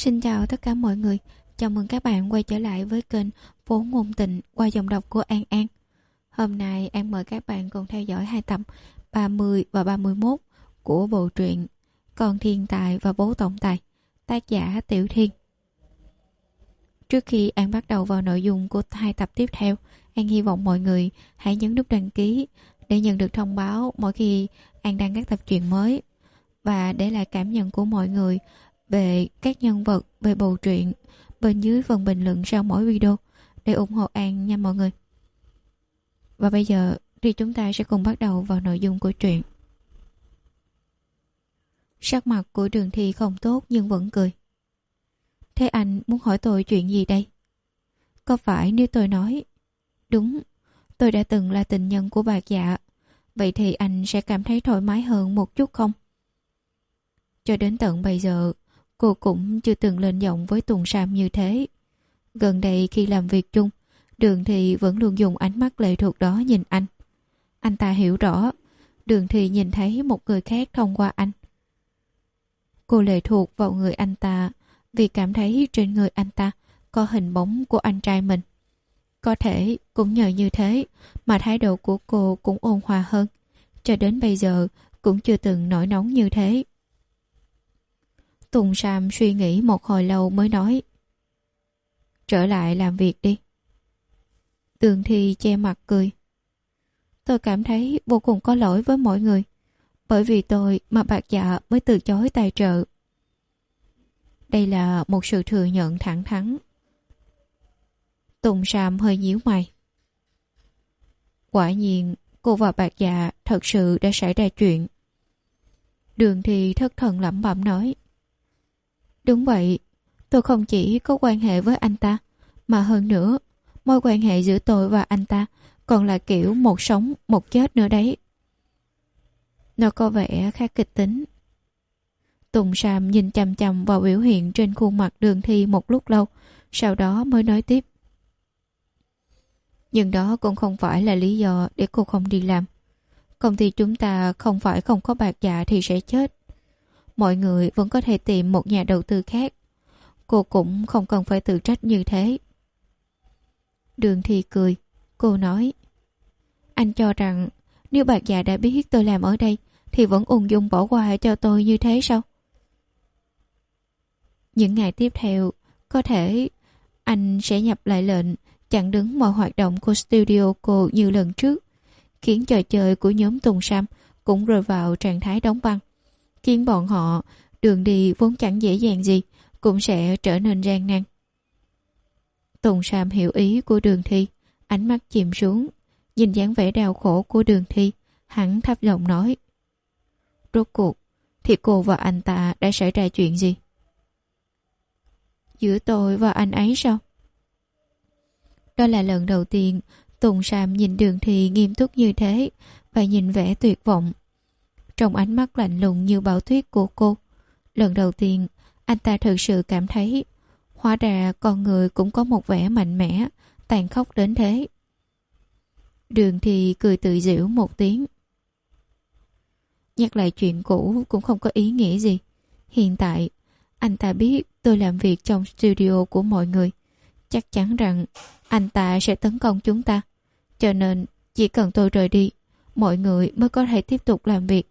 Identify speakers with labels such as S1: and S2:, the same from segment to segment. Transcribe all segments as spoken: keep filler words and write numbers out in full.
S1: Xin chào tất cả mọi người, chào mừng các bạn quay trở lại với kênh Phố Ngôn Tình qua giọng đọc của An An. Hôm nay An mời các bạn cùng theo dõi hai tập ba mươi và ba mươi mốt của bộ truyện Con Thiên Tài và Bố Tổng Tài, tác giả Tiểu Thiên. Trước khi An bắt đầu vào nội dung của hai tập tiếp theo, An hy vọng mọi người hãy nhấn nút đăng ký để nhận được thông báo mỗi khi An đăng các tập truyện mới, và để lại cảm nhận của mọi người về các nhân vật, về bộ truyện bên dưới phần bình luận sau mỗi video để ủng hộ An nha mọi người. Và bây giờ thì chúng ta sẽ cùng bắt đầu vào nội dung của truyện. Sắc mặt của Đường Thi không tốt nhưng vẫn cười. Thế anh muốn hỏi tôi chuyện gì đây? Có phải nếu tôi nói đúng, tôi đã từng là tình nhân của Bạc Dạ, vậy thì anh sẽ cảm thấy thoải mái hơn một chút không? Cho đến tận bây giờ, cô cũng chưa từng lên giọng với Tùng Sam như thế. Gần đây khi làm việc chung, Đường Thi vẫn luôn dùng ánh mắt lệ thuộc đó nhìn anh. Anh ta hiểu rõ, Đường Thi nhìn thấy một người khác thông qua anh. Cô lệ thuộc vào người anh ta vì cảm thấy trên người anh ta có hình bóng của anh trai mình. Có thể cũng nhờ như thế mà thái độ của cô cũng ôn hòa hơn. Cho đến bây giờ cũng chưa từng nổi nóng như thế. Tùng Sam suy nghĩ một hồi lâu mới nói: Trở lại làm việc đi. Đường Thi che mặt cười. Tôi cảm thấy vô cùng có lỗi với mọi người. Bởi vì tôi mà Bạc Dạ mới từ chối tài trợ. Đây là một sự thừa nhận thẳng thắn. Tùng Sam hơi nhíu mày. Quả nhiên cô và Bạc Dạ thật sự đã xảy ra chuyện. Đường Thi thất thần lẩm bẩm nói: Đúng vậy, tôi không chỉ có quan hệ với anh ta, mà hơn nữa, mối quan hệ giữa tôi và anh ta còn là kiểu một sống một chết nữa đấy. Nó có vẻ khá kịch tính. Tùng Sam nhìn chằm chằm vào biểu hiện trên khuôn mặt Đường Thi một lúc lâu, sau đó mới nói tiếp. Nhưng đó cũng không phải là lý do để cô không đi làm. Công ty chúng ta không phải không có Bạc Dạ thì sẽ chết. Mọi người vẫn có thể tìm một nhà đầu tư khác. Cô cũng không cần phải tự trách như thế. Đường Thi cười. Cô nói: Anh cho rằng nếu Bạc Dạ đã biết tôi làm ở đây thì vẫn ung dung bỏ qua cho tôi như thế sao? Những ngày tiếp theo, có thể anh sẽ nhập lại lệnh chặn đứng mọi hoạt động của studio cô như lần trước, khiến trò chơi của nhóm Tùng Sam cũng rơi vào trạng thái đóng băng, khiến bọn họ đường đi vốn chẳng dễ dàng gì cũng sẽ trở nên gian nan. Tùng Sam hiểu ý của Đường Thi, ánh mắt chìm xuống, nhìn dáng vẻ đau khổ của Đường Thi, hắn thấp giọng nói: Rốt cuộc thì cô và anh ta đã xảy ra chuyện gì? Giữa tôi và anh ấy sao? Đó là lần đầu tiên Tùng Sam nhìn Đường Thi nghiêm túc như thế và nhìn vẻ tuyệt vọng. Trong ánh mắt lạnh lùng như bão tuyết của cô, lần đầu tiên anh ta thực sự cảm thấy hóa ra con người cũng có một vẻ mạnh mẽ, tàn khốc đến thế. Đường Thi cười tự giễu một tiếng. Nhắc lại chuyện cũ cũng không có ý nghĩa gì. Hiện tại anh ta biết tôi làm việc trong studio của mọi người, chắc chắn rằng anh ta sẽ tấn công chúng ta, cho nên chỉ cần tôi rời đi, mọi người mới có thể tiếp tục làm việc.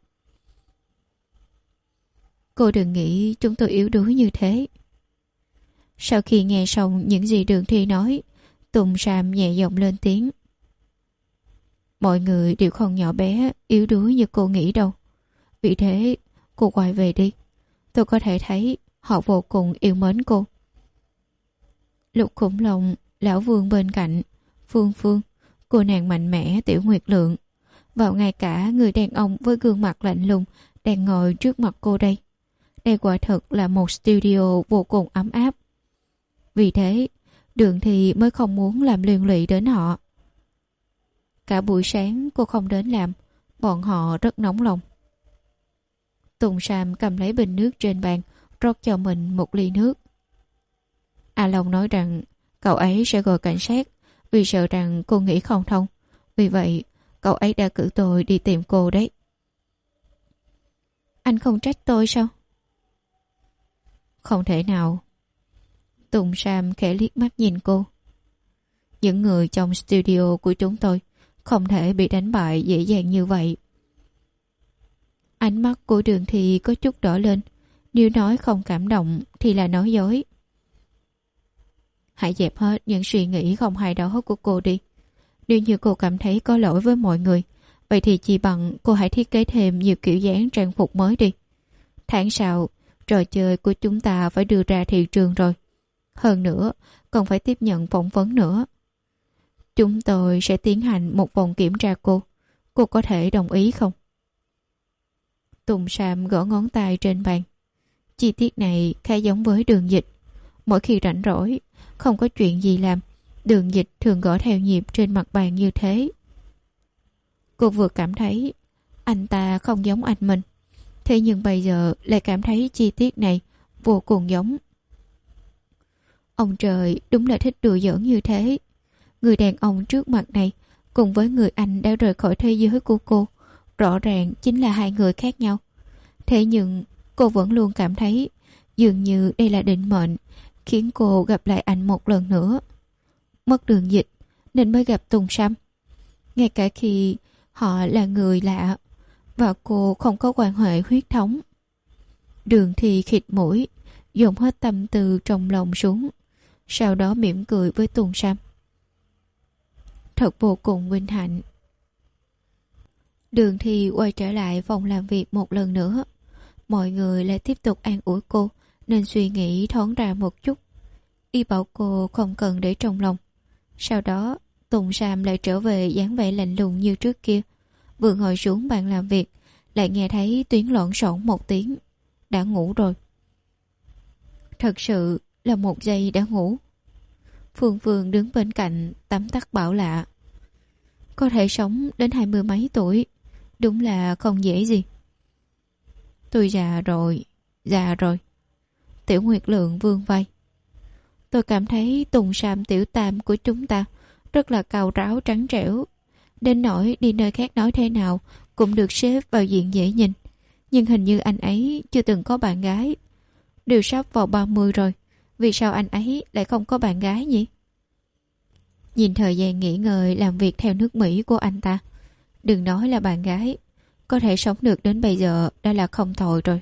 S1: Cô đừng nghĩ chúng tôi yếu đuối như thế. Sau khi nghe xong những gì Đường Thi nói, Tùng Sam nhẹ giọng lên tiếng. Mọi người đều không nhỏ bé, yếu đuối như cô nghĩ đâu. Vì thế, cô quay về đi. Tôi có thể thấy họ vô cùng yêu mến cô. Lục Khủng Long, Lão Vương bên cạnh, Phương Phương, cô nàng mạnh mẽ Tiểu Nguyệt Lượng, vào ngay cả người đàn ông với gương mặt lạnh lùng đang ngồi trước mặt cô đây. Đây quả thật là một studio vô cùng ấm áp. Vì thế, Đường Thi mới không muốn làm liên lụy đến họ. Cả buổi sáng cô không đến làm, bọn họ rất nóng lòng. Tùng Sam cầm lấy bình nước trên bàn, rót cho mình một ly nước. A Long nói rằng cậu ấy sẽ gọi cảnh sát vì sợ rằng cô nghĩ không thông. Vì vậy, cậu ấy đã cử tôi đi tìm cô đấy. Anh không trách tôi sao? Không thể nào. Tùng Sam khẽ liếc mắt nhìn cô. Những người trong studio của chúng tôi không thể bị đánh bại dễ dàng như vậy. Ánh mắt của Đường Thi có chút đỏ lên. Nếu nói không cảm động thì là nói dối. Hãy dẹp hết những suy nghĩ không hay đó của cô đi. Nếu như cô cảm thấy có lỗi với mọi người, vậy thì chỉ bằng cô hãy thiết kế thêm nhiều kiểu dáng trang phục mới đi. Tháng sau, trò chơi của chúng ta phải đưa ra thị trường rồi. Hơn nữa, còn phải tiếp nhận phỏng vấn nữa. Chúng tôi sẽ tiến hành một vòng kiểm tra cô. Cô có thể đồng ý không? Tùng Sam gõ ngón tay trên bàn. Chi tiết này khá giống với Đường Dịch. Mỗi khi rảnh rỗi, không có chuyện gì làm, Đường Dịch thường gõ theo nhịp trên mặt bàn như thế. Cô vừa cảm thấy anh ta không giống anh mình, thế nhưng bây giờ lại cảm thấy chi tiết này vô cùng giống. Ông trời đúng là thích đùa giỡn như thế. Người đàn ông trước mặt này cùng với người anh đã rời khỏi thế giới của cô, rõ ràng chính là hai người khác nhau. Thế nhưng cô vẫn luôn cảm thấy dường như đây là định mệnh, khiến cô gặp lại anh một lần nữa. Mất Đường Dịch nên mới gặp Tùng Sam. Ngay cả khi họ là người lạ và cô không có quan hệ huyết thống. Đường Thi khịt mũi, dồn hết tâm tư trong lòng xuống, sau đó mỉm cười với Tùng Sam. Thật vô cùng vinh hạnh. Đường Thi quay trở lại phòng làm việc một lần nữa. Mọi người lại tiếp tục an ủi cô, nên suy nghĩ thoáng ra một chút. Y bảo cô không cần để trong lòng. Sau đó, Tùng Sam lại trở về dáng vẻ lạnh lùng như trước kia. Vừa ngồi xuống bàn làm việc, lại nghe thấy Tuyến lộn xộn một tiếng. Đã ngủ rồi. Thật sự là một giây đã ngủ. Phương Phương đứng bên cạnh tấm tắc bảo lạ. Có thể sống đến hai mươi mấy tuổi, đúng là không dễ gì. Tôi già rồi, già rồi. Tiểu Nguyệt Lượng vươn vai. Tôi cảm thấy Tùng Sam tiểu tam của chúng ta rất là cào ráo trắng trẻo. Đến nỗi đi nơi khác nói thế nào cũng được xếp vào diện dễ nhìn. Nhưng hình như anh ấy chưa từng có bạn gái. Đều sắp vào ba mươi rồi, vì sao anh ấy lại không có bạn gái nhỉ? Nhìn thời gian nghỉ ngơi làm việc theo nước Mỹ của anh ta, đừng nói là bạn gái, có thể sống được đến bây giờ đã là không tồi rồi.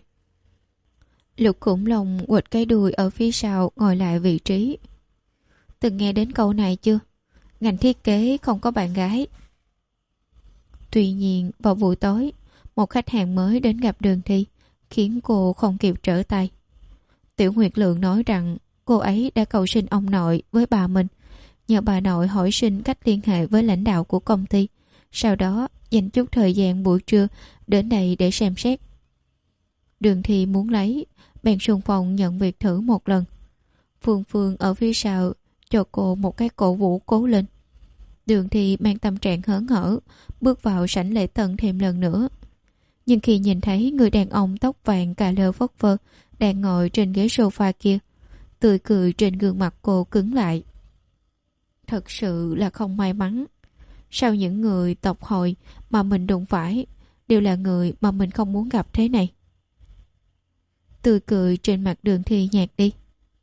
S1: Lục Khủng Long quệt cái đuôi ở phía sau ngồi lại vị trí. Từng nghe đến câu này chưa? Ngành thiết kế không có bạn gái. Tuy nhiên vào buổi tối, một khách hàng mới đến gặp Đường Thi, khiến cô không kịp trở tay. Tiểu Nguyệt Lượng nói rằng cô ấy đã cầu xin ông nội với bà mình, nhờ bà nội hỏi xin cách liên hệ với lãnh đạo của công ty, sau đó dành chút thời gian buổi trưa đến đây để xem xét. Đường Thi muốn lấy, bèn xung phong nhận việc thử một lần. Phương Phương ở phía sau cho cô một cái cổ vũ cố lên. Đường Thi mang tâm trạng hớn hở bước vào sảnh lễ tân thêm lần nữa. Nhưng khi nhìn thấy người đàn ông tóc vàng cà lơ phất phơ đang ngồi trên ghế sofa kia, tươi cười trên gương mặt cô cứng lại. Thật sự là không may mắn. Sao những người tộc hội mà mình đụng phải đều là người mà mình không muốn gặp thế này? Tươi cười trên mặt Đường Thi nhạt đi.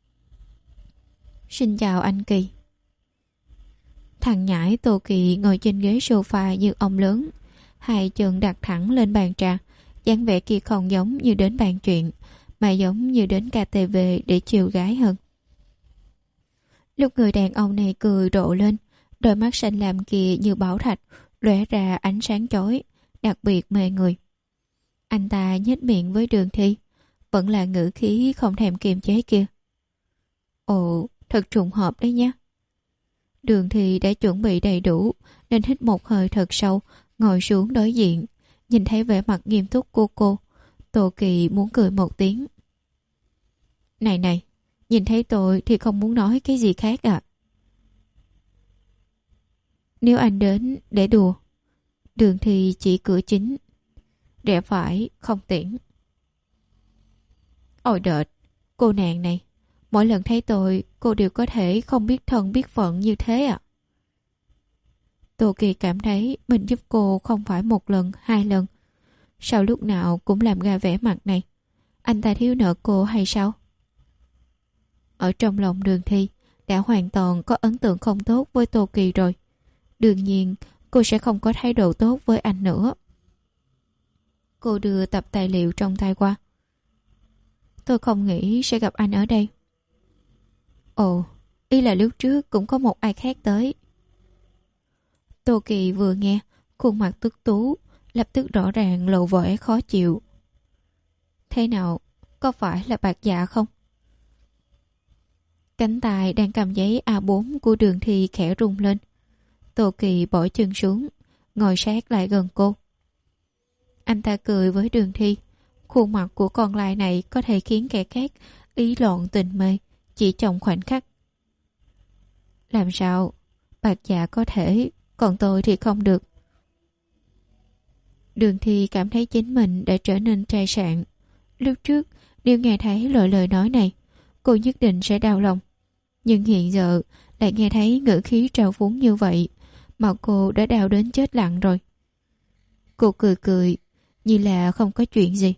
S1: Xin chào anh Kỳ. Thằng nhãi Tô Kỳ ngồi trên ghế sofa như ông lớn, hai chân đặt thẳng lên bàn trà, dáng vẻ kia không giống như đến bàn chuyện, mà giống như đến ca tê vê để chiều gái hơn. Lúc người đàn ông này cười rộ lên, đôi mắt xanh lam kia như bảo thạch lóe ra ánh sáng chói, đặc biệt mê người. Anh ta nhếch miệng với Đường Thi, vẫn là ngữ khí không thèm kiềm chế kia. Ồ, thật trùng hợp đấy nhé. Đường Thi đã chuẩn bị đầy đủ nên hít một hơi thật sâu, ngồi xuống đối diện. Nhìn thấy vẻ mặt nghiêm túc của cô, Tô Kỳ muốn cười một tiếng. Này này, nhìn thấy tôi thì không muốn nói cái gì khác à? Nếu anh đến để đùa, Đường Thi chỉ cửa chính, rẽ phải không tiễn. Ôi đợt, cô nàng này, mỗi lần thấy tôi, cô đều có thể không biết thân biết phận như thế à? Tô Kỳ cảm thấy mình giúp cô không phải một lần, hai lần. Sao lúc nào cũng làm ra vẻ mặt này? Anh ta thiếu nợ cô hay sao? ở trong lòng Đường Thi đã hoàn toàn có ấn tượng không tốt với Tô Kỳ rồi. Đương nhiên, cô sẽ không có thái độ tốt với anh nữa. Cô đưa tập tài liệu trong tay qua. Tôi không nghĩ sẽ gặp anh ở đây. Ồ, ý là lúc trước cũng có một ai khác tới. Tô Kỳ vừa nghe, khuôn mặt tức tú, lập tức rõ ràng lộ vẻ khó chịu. Thế nào, có phải là Bạc Dạ không? Cánh tay đang cầm giấy a bốn của Đường Thi khẽ rung lên. Tô Kỳ bỏ chân xuống, ngồi sát lại gần cô. Anh ta cười với Đường Thi. Khuôn mặt của con lai này có thể khiến kẻ khác ý loạn tình mê chỉ trong khoảnh khắc. Làm sao? Bạc Dạ có thể, còn tôi thì không được. Đường Thi cảm thấy chính mình đã trở nên trai sạn. Lúc trước, nếu nghe thấy loại lời nói này, cô nhất định sẽ đau lòng. Nhưng hiện giờ lại nghe thấy ngữ khí trào phúng như vậy, mà cô đã đau đến chết lặng rồi. Cô cười cười, như là không có chuyện gì.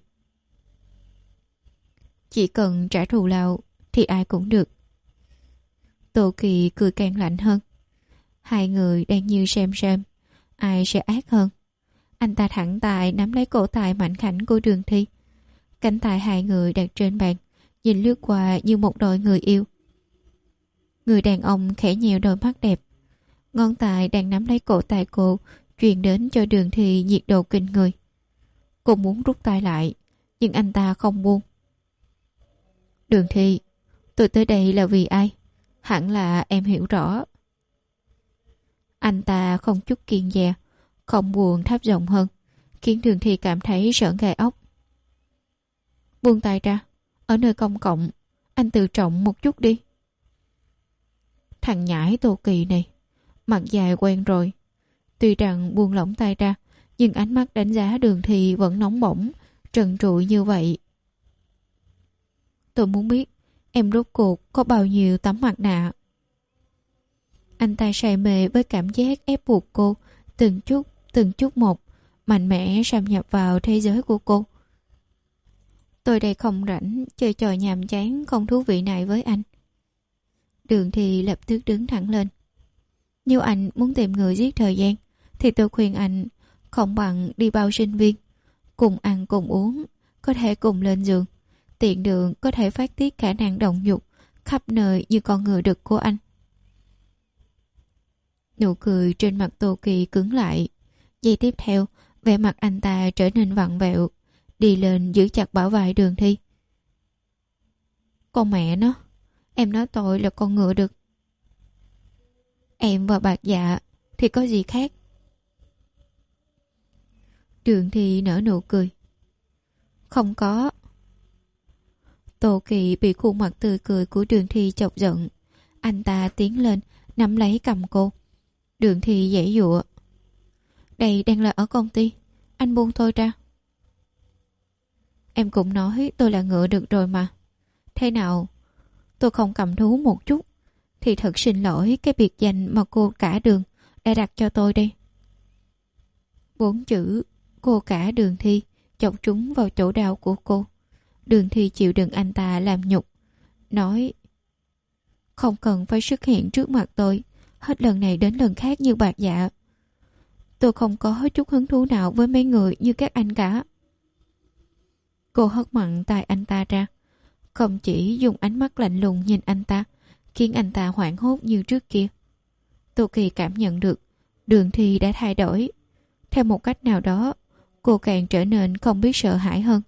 S1: Chỉ cần trả thù lao thì ai cũng được. Tô Kỳ cười càng lạnh hơn. Hai người đang như xem xem, ai sẽ ác hơn. Anh ta thẳng tay nắm lấy cổ tay mảnh khảnh của Đường Thi. Cánh tay hai người đặt trên bàn, nhìn lướt qua như một đôi người yêu. Người đàn ông khẽ nhèo đôi mắt đẹp. Ngón tay đang nắm lấy cổ tay cô, truyền đến cho Đường Thi nhiệt độ kinh người. Cô muốn rút tay lại, nhưng anh ta không buông. Đường Thi, tôi tới đây là vì ai? Hẳn là em hiểu rõ. Anh ta không chút kiêng dè, không buồn thấp giọng hơn, khiến Đường Thi cảm thấy sởn gai ốc. Buông tay ra, ở nơi công cộng, anh tự trọng một chút đi. Thằng nhãi Tô Kỳ này, mặt dài quen rồi. Tuy rằng buông lỏng tay ra, nhưng ánh mắt đánh giá Đường Thi vẫn nóng bỏng, trần trụi như vậy. Tôi muốn biết em rốt cuộc có bao nhiêu tấm mặt nạ. Anh ta say mê với cảm giác ép buộc cô, từng chút, từng chút một, mạnh mẽ xâm nhập vào thế giới của cô. Tôi đây không rảnh chơi trò nhàm chán không thú vị này với anh. Đường Thi lập tức đứng thẳng lên. Nếu anh muốn tìm người giết thời gian, thì tôi khuyên anh không bằng đi bao sinh viên, cùng ăn cùng uống, có thể cùng lên giường, tiện đường có thể phát tiết khả năng động dục khắp nơi như con người đực của anh. Nụ cười trên mặt Tô Kỳ cứng lại. Giây tiếp theo, vẻ mặt anh ta trở nên vặn vẹo, đi lên giữ chặt bả vai Đường Thi. Con mẹ nó, em nói tôi là con ngựa đực. Em và Bạc Dạ thì có gì khác? Đường Thi nở nụ cười. Không có. Tô Kỳ bị khuôn mặt tươi cười của Đường Thi chọc giận. Anh ta tiến lên, nắm lấy cầm cô. Đường Thi giãy giụa. Đây đang là ở công ty, anh buông tôi ra. Em cũng nói tôi là ngựa được rồi mà. Thế nào, tôi không cầm thú một chút thì thật xin lỗi cái biệt danh mà cô cả Đường đã đặt cho tôi đây. Bốn chữ cô cả Đường Thi chọc trúng vào chỗ đau của cô. Đường Thi chịu đựng anh ta làm nhục, nói: không cần phải xuất hiện trước mặt tôi hết lần này đến lần khác như Bạc Dạ. Tôi không có chút hứng thú nào với mấy người như các anh cả. Cô hất mạnh tay anh ta ra, không chỉ dùng ánh mắt lạnh lùng nhìn anh ta, khiến anh ta hoảng hốt như trước kia. Tô Kỳ cảm nhận được Đường Thi đã thay đổi. Theo một cách nào đó, cô càng trở nên không biết sợ hãi hơn.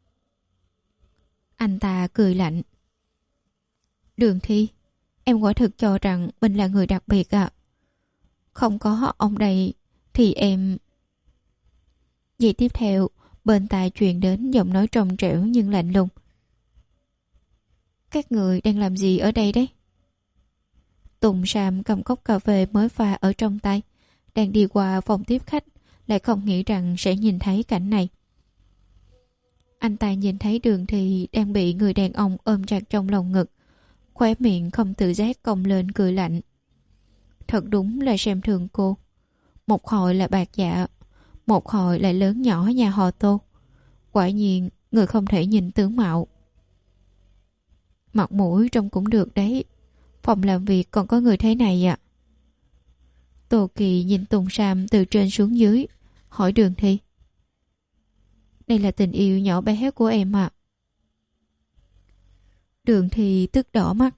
S1: Anh ta cười lạnh. Đường Thi, em quả thực cho rằng mình là người đặc biệt à? Không có ông đây thì em... Giây tiếp theo, bên tai truyền đến giọng nói trong trẻo nhưng lạnh lùng. Các người đang làm gì ở đây đấy? Tùng Sam cầm cốc cà phê mới pha ở trong tay, đang đi qua phòng tiếp khách, lại không nghĩ rằng sẽ nhìn thấy cảnh này. Anh ta nhìn thấy Đường Thi đang bị người đàn ông ôm chặt trong lòng ngực, khóe miệng không tự giác cong lên cười lạnh. Thật đúng là xem thường cô. Một hồi là Bạc Dạ, một hồi lại lớn nhỏ nhà họ Tô. Quả nhiên người không thể nhìn tướng mạo. Mặt mũi trông cũng được đấy. Phòng làm việc còn có người thế này ạ. À? Tô Kỳ nhìn Tùng Sam từ trên xuống dưới, hỏi Đường Thi. Đây là tình yêu nhỏ bé của em ạ. À? Đường Thi tức đỏ mắt.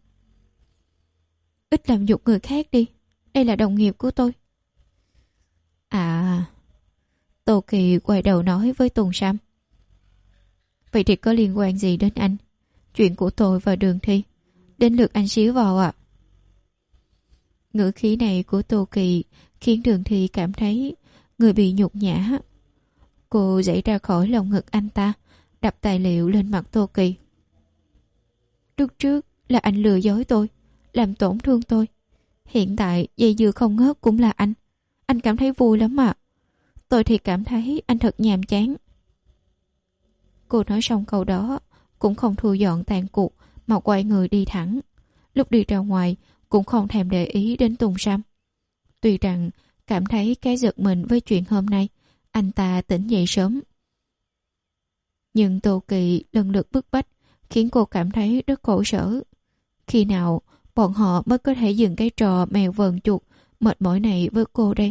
S1: Ít làm nhục người khác đi. Đây là đồng nghiệp của tôi. À... Tô Kỳ quay đầu nói với Tùng Sam. Vậy thì có liên quan gì đến anh? Chuyện của tôi và Đường Thi. Đến lượt anh xíu vào ạ. À? Ngữ khí này của Tô Kỳ khiến Đường Thi cảm thấy người bị nhục nhã. Cô dãy ra khỏi lồng ngực anh ta, đập tài liệu lên mặt Tô Kỳ. Lúc trước là anh lừa dối tôi, làm tổn thương tôi. Hiện tại dây dưa không ngớt cũng là anh. Anh cảm thấy vui lắm ạ. À? Tôi thì cảm thấy anh thật nhàm chán. Cô nói xong câu đó, cũng không thu dọn tàn cuộc mà quay người đi thẳng. Lúc đi ra ngoài cũng không thèm để ý đến Tùng Sam. Tuy rằng cảm thấy cái giật mình với chuyện hôm nay, anh ta tỉnh dậy sớm. Nhưng Tô Kỳ lần lượt bức bách khiến cô cảm thấy rất khổ sở. Khi nào bọn họ mới có thể dừng cái trò mèo vờn chuột mệt mỏi này với cô đây?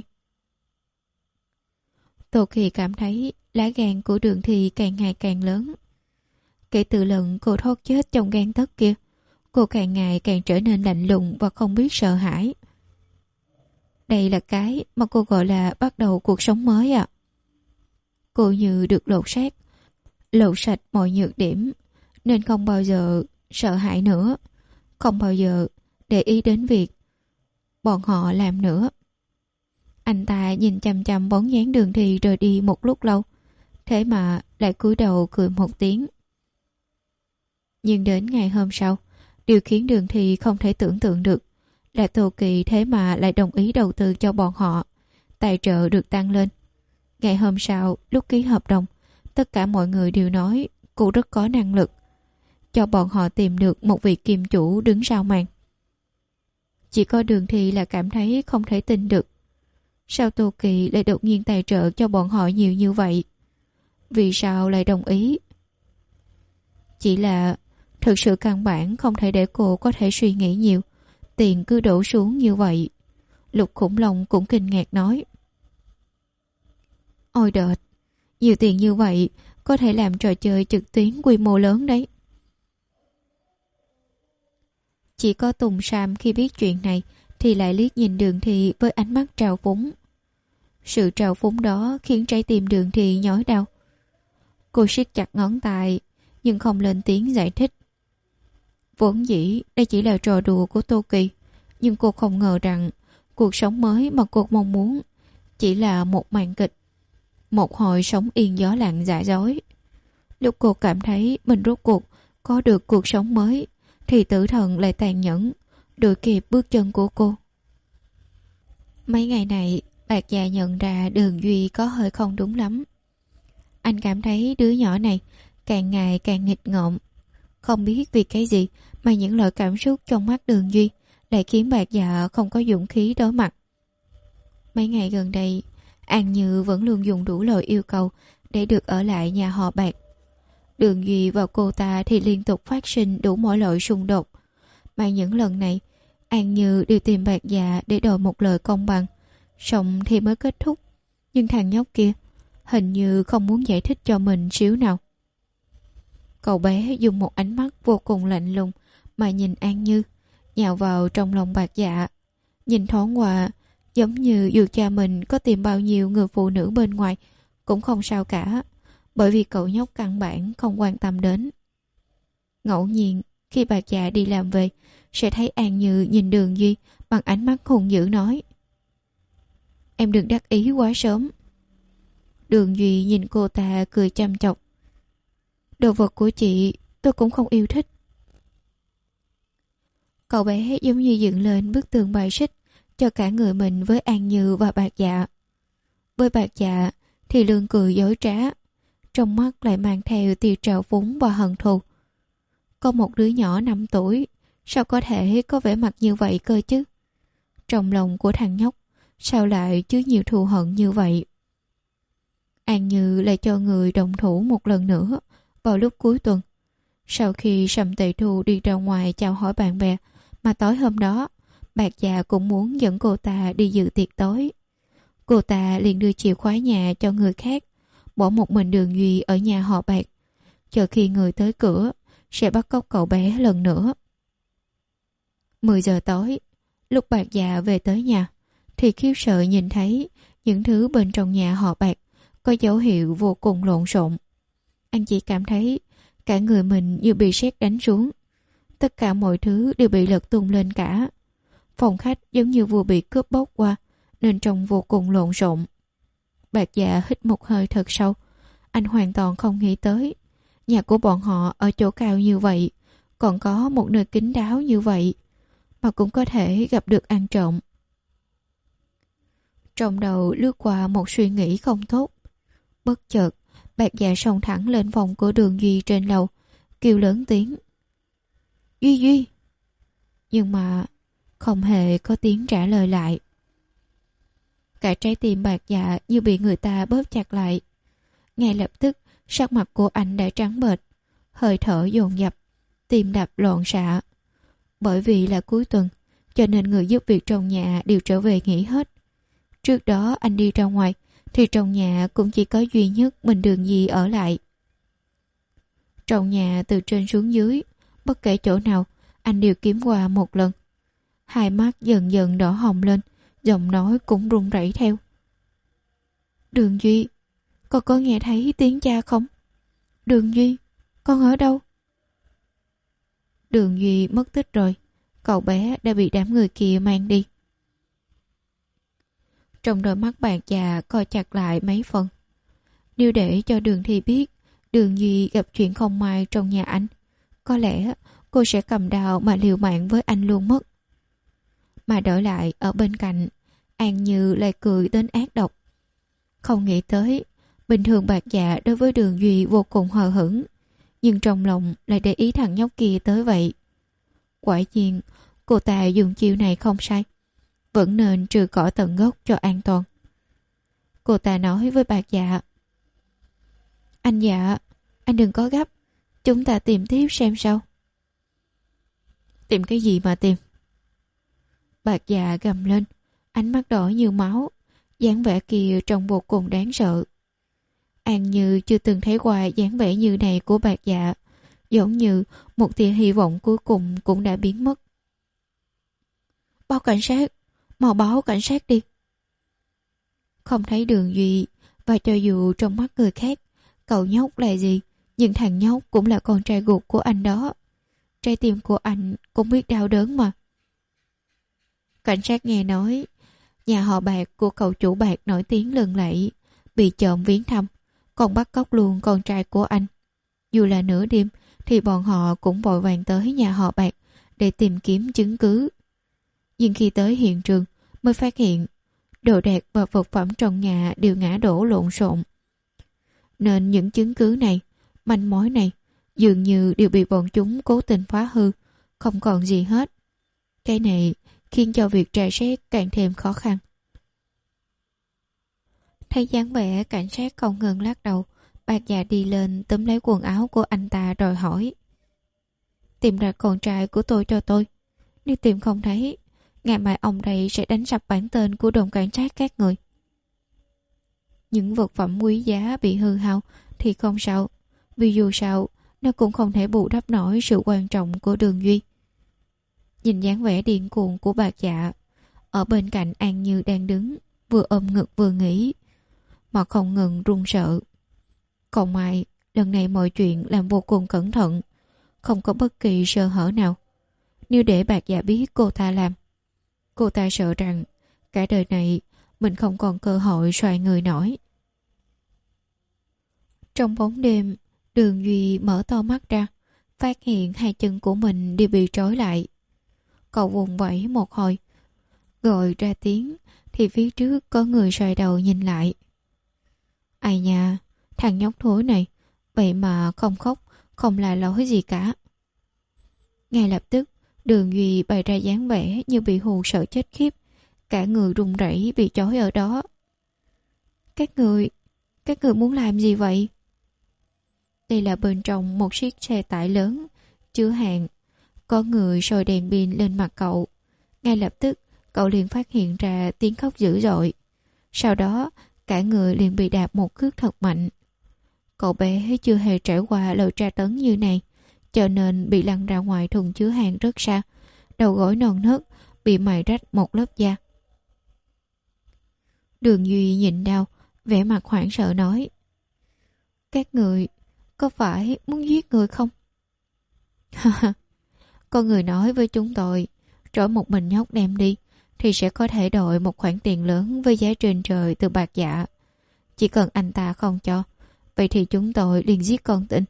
S1: Tô Kỳ cảm thấy lá gan của Đường Thi càng ngày càng lớn. Kể từ lần cô thoát chết trong gang tấc kia, cô càng ngày càng trở nên lạnh lùng và không biết sợ hãi. Đây là cái mà cô gọi là bắt đầu cuộc sống mới ạ. À? Cô như được lột xác, lột sạch mọi nhược điểm, nên không bao giờ sợ hãi nữa, không bao giờ để ý đến việc bọn họ làm nữa. Anh ta nhìn chằm chằm bóng dáng Đường Thi rời đi một lúc lâu, thế mà lại cúi đầu cười một tiếng. Nhưng đến ngày hôm sau, điều khiến Đường Thi không thể tưởng tượng được là Tô Kỳ thế mà lại đồng ý đầu tư cho bọn họ, tài trợ được tăng lên. Ngày hôm sau, lúc ký hợp đồng, tất cả mọi người đều nói cô rất có năng lực, cho bọn họ tìm được một vị kiêm chủ đứng sau màn. Chỉ có Đường Thi là cảm thấy không thể tin được. Sao Tô Kỳ lại đột nhiên tài trợ cho bọn họ nhiều như vậy? Vì sao lại đồng ý? Chỉ là thực sự căn bản không thể để cô có thể suy nghĩ nhiều. Tiền cứ đổ xuống như vậy. Lục Khủng Long cũng kinh ngạc nói. Ôi đợt, nhiều tiền như vậy có thể làm trò chơi trực tuyến quy mô lớn đấy. Chỉ có Tùng Sam khi biết chuyện này thì lại liếc nhìn Đường Thi với ánh mắt trào phúng. Sự trào phúng đó khiến trái tim Đường Thi nhói đau. Cô siết chặt ngón tay nhưng không lên tiếng giải thích. Vốn dĩ đây chỉ là trò đùa của Tô Kỳ, nhưng cô không ngờ rằng cuộc sống mới mà cô mong muốn chỉ là một màn kịch, một hồi sóng yên gió lặng giả dối. Lúc cô cảm thấy mình rốt cuộc có được cuộc sống mới thì tử thần lại tàn nhẫn đuổi kịp bước chân của cô. Mấy ngày này Bạc Già nhận ra Đường Duy có hơi không đúng lắm. Anh cảm thấy đứa nhỏ này càng ngày càng nghịch ngợm. Không biết vì cái gì mà những lời cảm xúc trong mắt Đường Duy lại khiến Bạc Dạ không có dũng khí đối mặt. Mấy ngày gần đây, An Như vẫn luôn dùng đủ lời yêu cầu để được ở lại nhà họ Bạc. Đường Duy và cô ta thì liên tục phát sinh đủ mọi loại xung đột. Mà những lần này, An Như đều tìm Bạc Dạ để đòi một lời công bằng. Xong thì mới kết thúc. Nhưng thằng nhóc kia hình như không muốn giải thích cho mình xíu nào. Cậu bé dùng một ánh mắt vô cùng lạnh lùng mà nhìn An Như, nhào vào trong lòng Bạc Dạ. Nhìn thoáng qua, giống như dù cha mình có tìm bao nhiêu người phụ nữ bên ngoài cũng không sao cả, bởi vì cậu nhóc căn bản không quan tâm đến. Ngẫu nhiên, khi Bạc Dạ đi làm về, sẽ thấy An Như nhìn Đường Duy bằng ánh mắt hung dữ nói: Em đừng đắc ý quá sớm. Đường Duy nhìn cô ta cười chăm chọc: Đồ vật của chị tôi cũng không yêu thích. Cậu bé giống như dựng lên bức tường bài xích cho cả người mình với An Như và Bạc Dạ. Với Bạc Dạ thì lương cười dối trá, trong mắt lại mang theo tia trào phúng và hận thù. Có một đứa nhỏ năm tuổi, sao có thể có vẻ mặt như vậy cơ chứ? Trong lòng của thằng nhóc sao lại chứa nhiều thù hận như vậy? An Như lại cho người đồng thủ một lần nữa vào lúc cuối tuần. Sau khi Sầm Tề Thu đi ra ngoài chào hỏi bạn bè, mà tối hôm đó, Bạc Dạ cũng muốn dẫn cô ta đi dự tiệc tối. Cô ta liền đưa chìa khóa nhà cho người khác, bỏ một mình Đường Duy ở nhà họ Bạc. Chờ khi người tới cửa, sẽ bắt cóc cậu bé lần nữa. mười giờ tối, lúc Bạc Dạ về tới nhà, thì khiếp sợ nhìn thấy những thứ bên trong nhà họ Bạc có dấu hiệu vô cùng lộn xộn. Anh chỉ cảm thấy cả người mình như bị sét đánh xuống. Tất cả mọi thứ đều bị lật tung lên cả. Phòng khách giống như vừa bị cướp bóc qua, nên trông vô cùng lộn xộn. Bạc Dạ hít một hơi thật sâu. Anh hoàn toàn không nghĩ tới nhà của bọn họ ở chỗ cao như vậy, còn có một nơi kín đáo như vậy, mà cũng có thể gặp được ăn trộm. Trong đầu lướt qua một suy nghĩ không tốt. Bất chợt, Bạc Dạ xông thẳng lên phòng của Đường Duy trên lầu, kêu lớn tiếng: Duy Duy! Nhưng mà không hề có tiếng trả lời lại. Cả trái tim Bạc Dạ như bị người ta bóp chặt lại. Ngay lập tức, sắc mặt của anh đã trắng bệch, hơi thở dồn dập, tim đập loạn xạ. Bởi vì là cuối tuần, cho nên người giúp việc trong nhà đều trở về nghỉ hết. Trước đó anh đi ra ngoài, thì trong nhà cũng chỉ có duy nhất mình Đường Duy ở lại. Trong nhà từ trên xuống dưới, bất kể chỗ nào, anh đều kiếm qua một lần. Hai mắt dần dần đỏ hồng lên, giọng nói cũng run rẩy theo. Đường Duy, con có nghe thấy tiếng cha không? Đường Duy, con ở đâu? Đường Duy mất tích rồi, cậu bé đã bị đám người kia mang đi. Trong đôi mắt Bạc Dạ co chặt lại mấy phần. Nếu để cho Đường Thi biết Đường Duy gặp chuyện không may trong nhà anh, có lẽ cô sẽ cầm đao mà liều mạng với anh luôn mất. Mà đổi lại ở bên cạnh, An Như lại cười đến ác độc. Không nghĩ tới, bình thường Bạc Dạ đối với Đường Duy vô cùng hờ hững, nhưng trong lòng lại để ý thằng nhóc kia tới vậy. Quả nhiên, cô ta dùng chiêu này không sai, vẫn nên trừ cỏ tận gốc cho an toàn. Cô ta nói với Bạc Dạ: Anh Dạ, anh đừng có gấp, chúng ta tìm tiếp xem sao. Tìm cái gì mà tìm? Bạc Dạ gầm lên, ánh mắt đỏ như máu, dáng vẻ kia trông vô cùng đáng sợ. An Như chưa từng thấy qua dáng vẻ như này của Bạc Dạ, giống như một tia hy vọng cuối cùng cũng đã biến mất. Báo cảnh sát, mau báo cảnh sát đi. Không thấy Đường Duy, và cho dù trong mắt người khác, cậu nhóc là gì, nhưng thằng nhóc cũng là con trai ruột của anh đó. Trái tim của anh cũng biết đau đớn mà. Cảnh sát nghe nói, nhà họ Bạc của cậu chủ Bạc nổi tiếng lừng lẫy, bị trộm viếng thăm, còn bắt cóc luôn con trai của anh. Dù là nửa đêm, thì bọn họ cũng vội vàng tới nhà họ Bạc để tìm kiếm chứng cứ. Nhưng khi tới hiện trường, mới phát hiện đồ đạc và vật phẩm trong nhà đều ngã đổ lộn xộn. Nên những chứng cứ này, manh mối này, dường như đều bị bọn chúng cố tình phá hư, không còn gì hết. Cái này khiến cho việc tra xét càng thêm khó khăn. Thấy dáng vẻ cảnh sát không ngừng lắc đầu, Bạc Dạ đi lên túm lấy quần áo của anh ta rồi hỏi: Tìm ra con trai của tôi cho tôi. Nếu tìm không thấy, ngày mai ông đây sẽ đánh sập bản tên của đồn cảnh sát các người. Những vật phẩm quý giá bị hư hao thì không sao, vì dù sao nó cũng không thể bù đắp nổi sự quan trọng của Đường Duy. Nhìn dáng vẻ điên cuồng của Bạc Dạ, ở bên cạnh An Như đang đứng, vừa ôm ngực vừa nghĩ, mà không ngừng run sợ. Còn Mai, lần này mọi chuyện làm vô cùng cẩn thận, không có bất kỳ sơ hở nào. Nếu để Bạc Dạ biết cô ta làm, cô ta sợ rằng cả đời này mình không còn cơ hội xoay người nổi. Trong bóng đêm, Đường Duy mở to mắt ra, phát hiện hai chân của mình đều bị trói lại. Cậu vùng vẫy một hồi, gọi ra tiếng, thì phía trước có người xoay đầu nhìn lại. Ai nha, thằng nhóc thối này, vậy mà không khóc, không là lỗi gì cả. Ngay lập tức, Đường Duy bày ra dáng vẻ như bị hù sợ chết khiếp, cả người run rẩy bị trói ở đó. Các người, các người muốn làm gì vậy? Đây là bên trong một chiếc xe tải lớn, chứa hàng. Có người soi đèn pin lên mặt cậu. Ngay lập tức, cậu liền phát hiện ra tiếng khóc dữ dội. Sau đó, cả người liền bị đạp một cước thật mạnh. Cậu bé chưa hề trải qua lời tra tấn như này, cho nên bị lăn ra ngoài thùng chứa hàng rất xa. Đầu gối non nớt, bị mài rách một lớp da. Đường Duy nhìn đau, vẻ mặt hoảng sợ nói: "Các người có phải muốn giết người không?" Có người nói với chúng tôi, trói một mình nhóc đem đi thì sẽ có thể đổi một khoản tiền lớn với giá trên trời từ bạc dạ. Chỉ cần anh ta không cho, vậy thì chúng tôi liền giết con tin.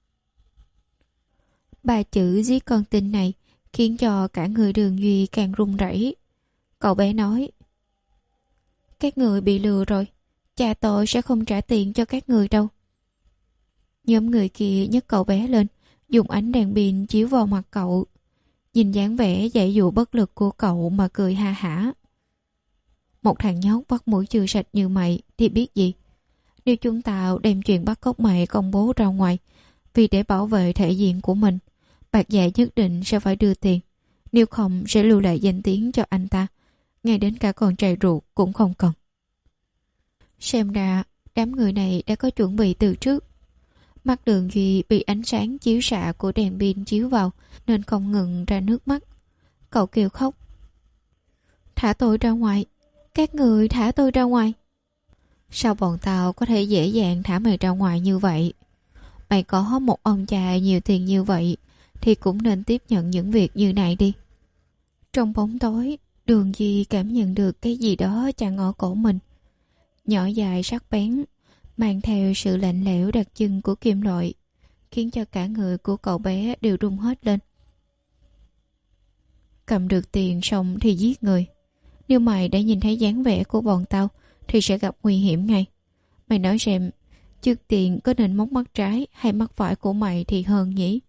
S1: Ba chữ giết con tin này khiến cho cả người Đường Duy càng run rẩy. Cậu bé nói: "Các người bị lừa rồi, cha tôi sẽ không trả tiền cho các người đâu." Nhóm người kia nhấc cậu bé lên, dùng ánh đèn pin chiếu vào mặt cậu. Nhìn dáng vẻ dãy dụ bất lực của cậu mà cười ha hả. "Một thằng nhóc bắt mũi chưa sạch như mày thì biết gì. Nếu chúng ta đem chuyện bắt cóc mày công bố ra ngoài, vì để bảo vệ thể diện của mình, bạc dạ nhất định sẽ phải đưa tiền. Nếu không sẽ lưu lại danh tiếng cho anh ta, ngay đến cả con trai ruột cũng không cần." Xem ra đám người này đã có chuẩn bị từ trước. Mắt Đường Duy bị ánh sáng chiếu xạ của đèn pin chiếu vào nên không ngừng ra nước mắt. Cậu kêu khóc: "Thả tôi ra ngoài, các người thả tôi ra ngoài." "Sao bọn tao có thể dễ dàng thả mày ra ngoài như vậy? Mày có một ông cha nhiều tiền như vậy thì cũng nên tiếp nhận những việc như này đi." Trong bóng tối, Đường Duy cảm nhận được cái gì đó chặn ở cổ mình. Nhỏ dài sắc bén, mang theo sự lạnh lẽo đặc trưng của kim loại, khiến cho cả người của cậu bé đều rung hết lên. "Cầm được tiền xong thì giết người. Nếu mày đã nhìn thấy dáng vẻ của bọn tao thì sẽ gặp nguy hiểm ngay. Mày nói xem, trước tiên có nên móc mắt trái hay mắt phải của mày thì hơn nhỉ?"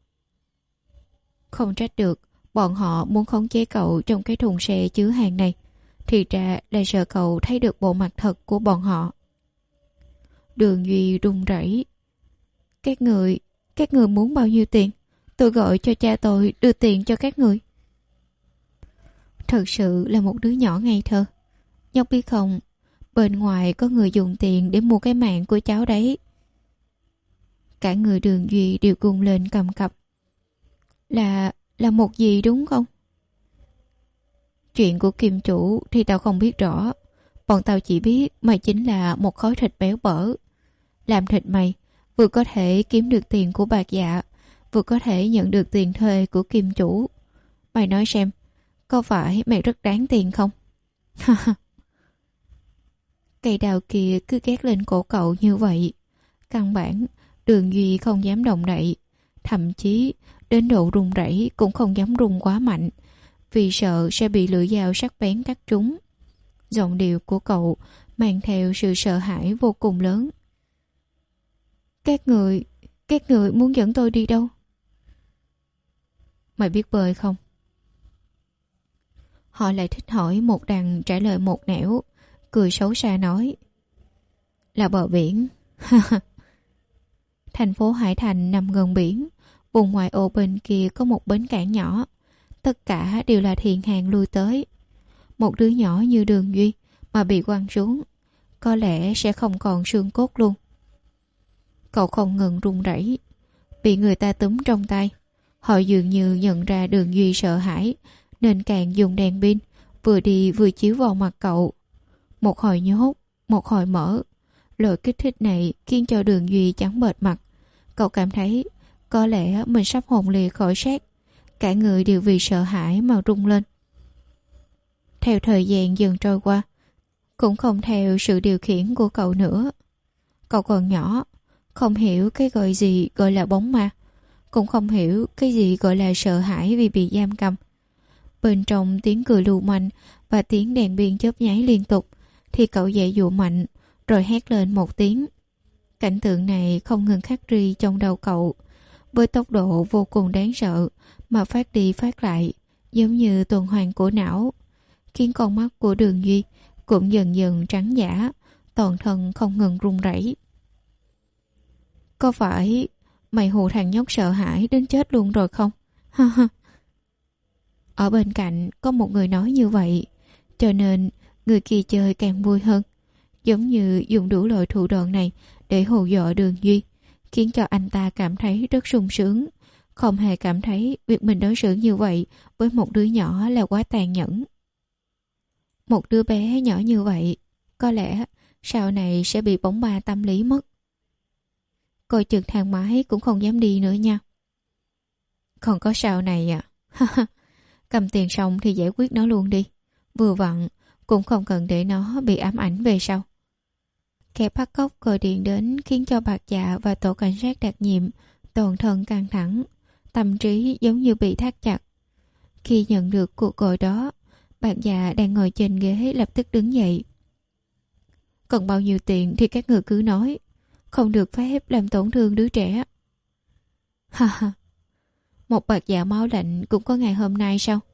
S1: Không trách được, bọn họ muốn khống chế cậu trong cái thùng xe chứa hàng này, thì ra là sợ cậu thấy được bộ mặt thật của bọn họ. Đường Duy run rẩy: "Các người, các người muốn bao nhiêu tiền? Tôi gọi cho cha tôi đưa tiền cho các người." Thật sự là một đứa nhỏ ngây thơ. Nhóc biết không, bên ngoài có người dùng tiền để mua cái mạng của cháu đấy. Cả người Đường Duy đều cùng lên cầm cập. Là, là một gì đúng không? Chuyện của Kim chủ thì tao không biết rõ. Bọn tao chỉ biết mày chính là một khối thịt béo bở. Làm thịt mày, vừa có thể kiếm được tiền của bạc dạ, vừa có thể nhận được tiền thuê của Kim chủ. Mày nói xem, có phải mày rất đáng tiền không? Cây đào kia cứ ghét lên cổ cậu như vậy. Căn bản, Đường Duy không dám động đậy. Thậm chí, đến độ run rẩy cũng không dám run quá mạnh, vì sợ sẽ bị lưỡi dao sắc bén cắt trúng. Giọng điệu của cậu mang theo sự sợ hãi vô cùng lớn. Các người, các người muốn dẫn tôi đi đâu? Mày biết bơi không? Họ lại thích hỏi một đằng trả lời một nẻo, cười xấu xa nói. Là bờ biển. Thành phố Hải Thành nằm gần biển, vùng ngoại ô bên kia có một bến cảng nhỏ. Tất cả đều là thuyền hàng lui tới. Một đứa nhỏ như Đường Duy mà bị quăng xuống, có lẽ sẽ không còn xương cốt luôn. Cậu không ngừng run rẩy, bị người ta túm trong tay. Họ dường như nhận ra Đường Duy sợ hãi, nên càng dùng đèn pin vừa đi vừa chiếu vào mặt cậu. Một hồi nhốt, một hồi mở. Loại kích thích này khiến cho Đường Duy trắng bệch mặt. Cậu cảm thấy có lẽ mình sắp hồn lìa khỏi xác. Cả người đều vì sợ hãi mà rung lên. Theo thời gian dần trôi qua, cũng không theo sự điều khiển của cậu nữa. Cậu còn nhỏ, không hiểu cái gọi gì gọi là bóng ma, cũng không hiểu cái gì gọi là sợ hãi vì bị giam cầm. Bên trong tiếng cười lưu manh và tiếng đèn pin chớp nháy liên tục, thì cậu dậy dụa mạnh rồi hét lên một tiếng. Cảnh tượng này không ngừng khắc ghi trong đầu cậu với tốc độ vô cùng đáng sợ, mà phát đi phát lại giống như tuần hoàn của não, khiến con mắt của Đường Duy cũng dần dần trắng dã, toàn thân không ngừng run rẩy. Có phải mày hù thằng nhóc sợ hãi đến chết luôn rồi không? Ha ha. Ở bên cạnh có một người nói như vậy, cho nên người kia chơi càng vui hơn. Giống như dùng đủ loại thủ đoạn này để hù dọa Đường Duy, khiến cho anh ta cảm thấy rất sung sướng, không hề cảm thấy việc mình đối xử như vậy với một đứa nhỏ là quá tàn nhẫn. Một đứa bé nhỏ như vậy, có lẽ sau này sẽ bị bóng ba tâm lý mất. Coi chừng thang máy cũng không dám đi nữa nha. Còn có sau này à? Cầm tiền xong thì giải quyết nó luôn đi. Vừa vặn, cũng không cần để nó bị ám ảnh về sau. Kẻ bắt cóc gọi điện đến khiến cho Bạc Dạ và tổ cảnh sát đặc nhiệm toàn thân căng thẳng, tâm trí giống như bị thắt chặt. Khi nhận được cuộc gọi đó, Bạc Dạ đang ngồi trên ghế lập tức đứng dậy. Cần bao nhiêu tiền thì các người cứ nói, không được phép làm tổn thương đứa trẻ. Ha ha, một Bạc Dạ máu lạnh cũng có ngày hôm nay sao?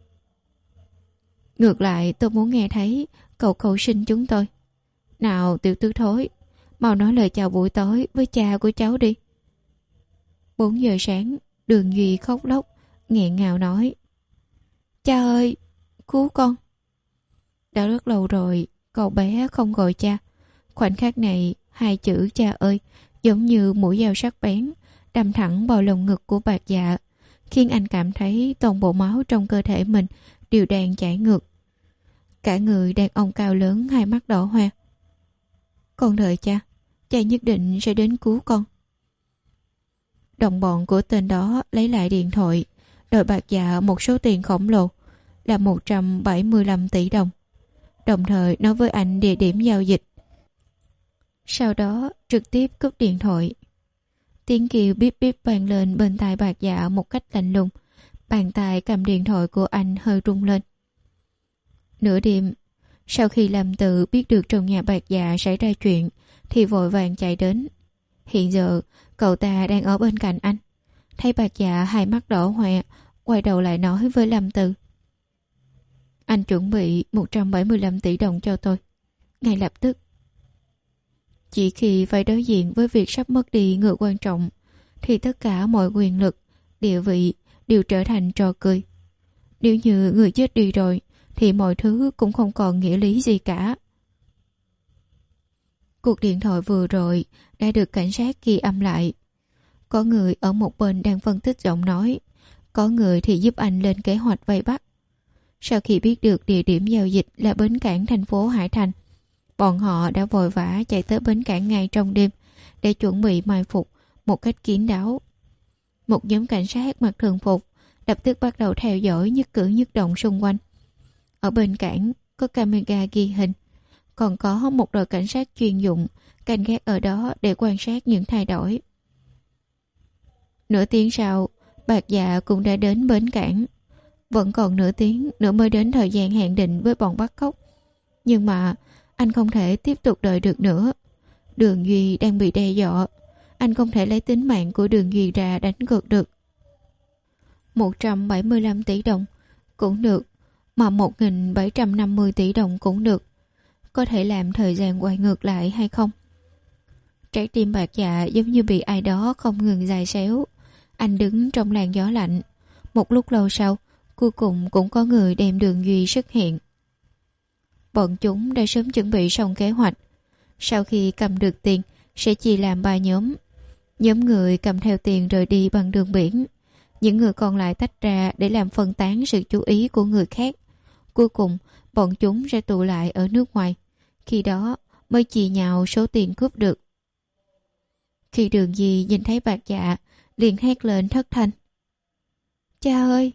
S1: Ngược lại tôi muốn nghe thấy cậu cầu xin chúng tôi. Nào tiểu tứ thối, mau nói lời chào buổi tối với cha của cháu đi. Bốn giờ sáng, Đường Duy khóc lóc, nghẹn ngào nói. Cha ơi, cứu con. Đã rất lâu rồi, cậu bé không gọi cha. Khoảnh khắc này, hai chữ cha ơi, giống như mũi dao sắc bén, đâm thẳng vào lồng ngực của Bạc Dạ, khiến anh cảm thấy toàn bộ máu trong cơ thể mình đều đang chảy ngược. Cả người đàn ông cao lớn, hai mắt đỏ hoe. Con đợi cha, cha nhất định sẽ đến cứu con. Đồng bọn của tên đó lấy lại điện thoại, đòi Bạc Dạ một số tiền khổng lồ là một trăm bảy mươi lăm tỷ đồng, đồng thời nói với anh địa điểm giao dịch. Sau đó trực tiếp cúp điện thoại. Tiếng kêu bíp bíp vang lên bên tai Bạc Dạ một cách lạnh lùng. Bàn tay cầm điện thoại của anh hơi rung lên. Nửa đêm, sau khi Lâm Tự biết được trong nhà Bạc Dạ xảy ra chuyện thì vội vàng chạy đến. Hiện giờ cậu ta đang ở bên cạnh anh. Thấy Bạc Dạ hai mắt đỏ hoe, quay đầu lại nói với Lâm Tự. Anh chuẩn bị một trăm bảy mươi lăm tỷ đồng cho tôi, ngay lập tức. Chỉ khi phải đối diện với việc sắp mất đi người quan trọng thì tất cả mọi quyền lực, địa vị đều trở thành trò cười. Nếu như người chết đi rồi thì mọi thứ cũng không còn nghĩa lý gì cả. Cuộc điện thoại vừa rồi đã được cảnh sát ghi âm lại. Có người ở một bên đang phân tích giọng nói, có người thì giúp anh lên kế hoạch vây bắt. Sau khi biết được địa điểm giao dịch là bến cảng thành phố Hải Thành, bọn họ đã vội vã chạy tới bến cảng ngay trong đêm để chuẩn bị mai phục một cách kín đáo. Một nhóm cảnh sát mặc thường phục lập tức bắt đầu theo dõi nhất cử nhất động xung quanh. Ở bên cảng có camera ghi hình, còn có một đội cảnh sát chuyên dụng canh gác ở đó để quan sát những thay đổi. Nửa tiếng sau, Bạc Dạ cũng đã đến bến cảng. Vẫn còn nửa tiếng nữa mới đến thời gian hẹn định với bọn bắt cóc. Nhưng mà anh không thể tiếp tục đợi được nữa. Đường Duy đang bị đe dọa. Anh không thể lấy tính mạng của Đường Duy ra đánh cược được. một trăm bảy mươi lăm tỷ đồng cũng được, mà một nghìn bảy trăm năm mươi tỷ đồng cũng được. Có thể làm thời gian quay ngược lại hay không? Trái tim Bạc Dạ giống như bị ai đó không ngừng giày xéo. Anh đứng trong làn gió lạnh. Một lúc lâu sau, cuối cùng cũng có người đem Đường Duy xuất hiện. Bọn chúng đã sớm chuẩn bị xong kế hoạch. Sau khi cầm được tiền, sẽ chia làm ba nhóm. Nhóm người cầm theo tiền rời đi bằng đường biển. Những người còn lại tách ra để làm phân tán sự chú ý của người khác. Cuối cùng, bọn chúng sẽ tụ lại ở nước ngoài. Khi đó mới chia nhau số tiền cướp được. Khi Đường Duy nhìn thấy Bạc Dạ, liền hét lên thất thanh. Cha ơi!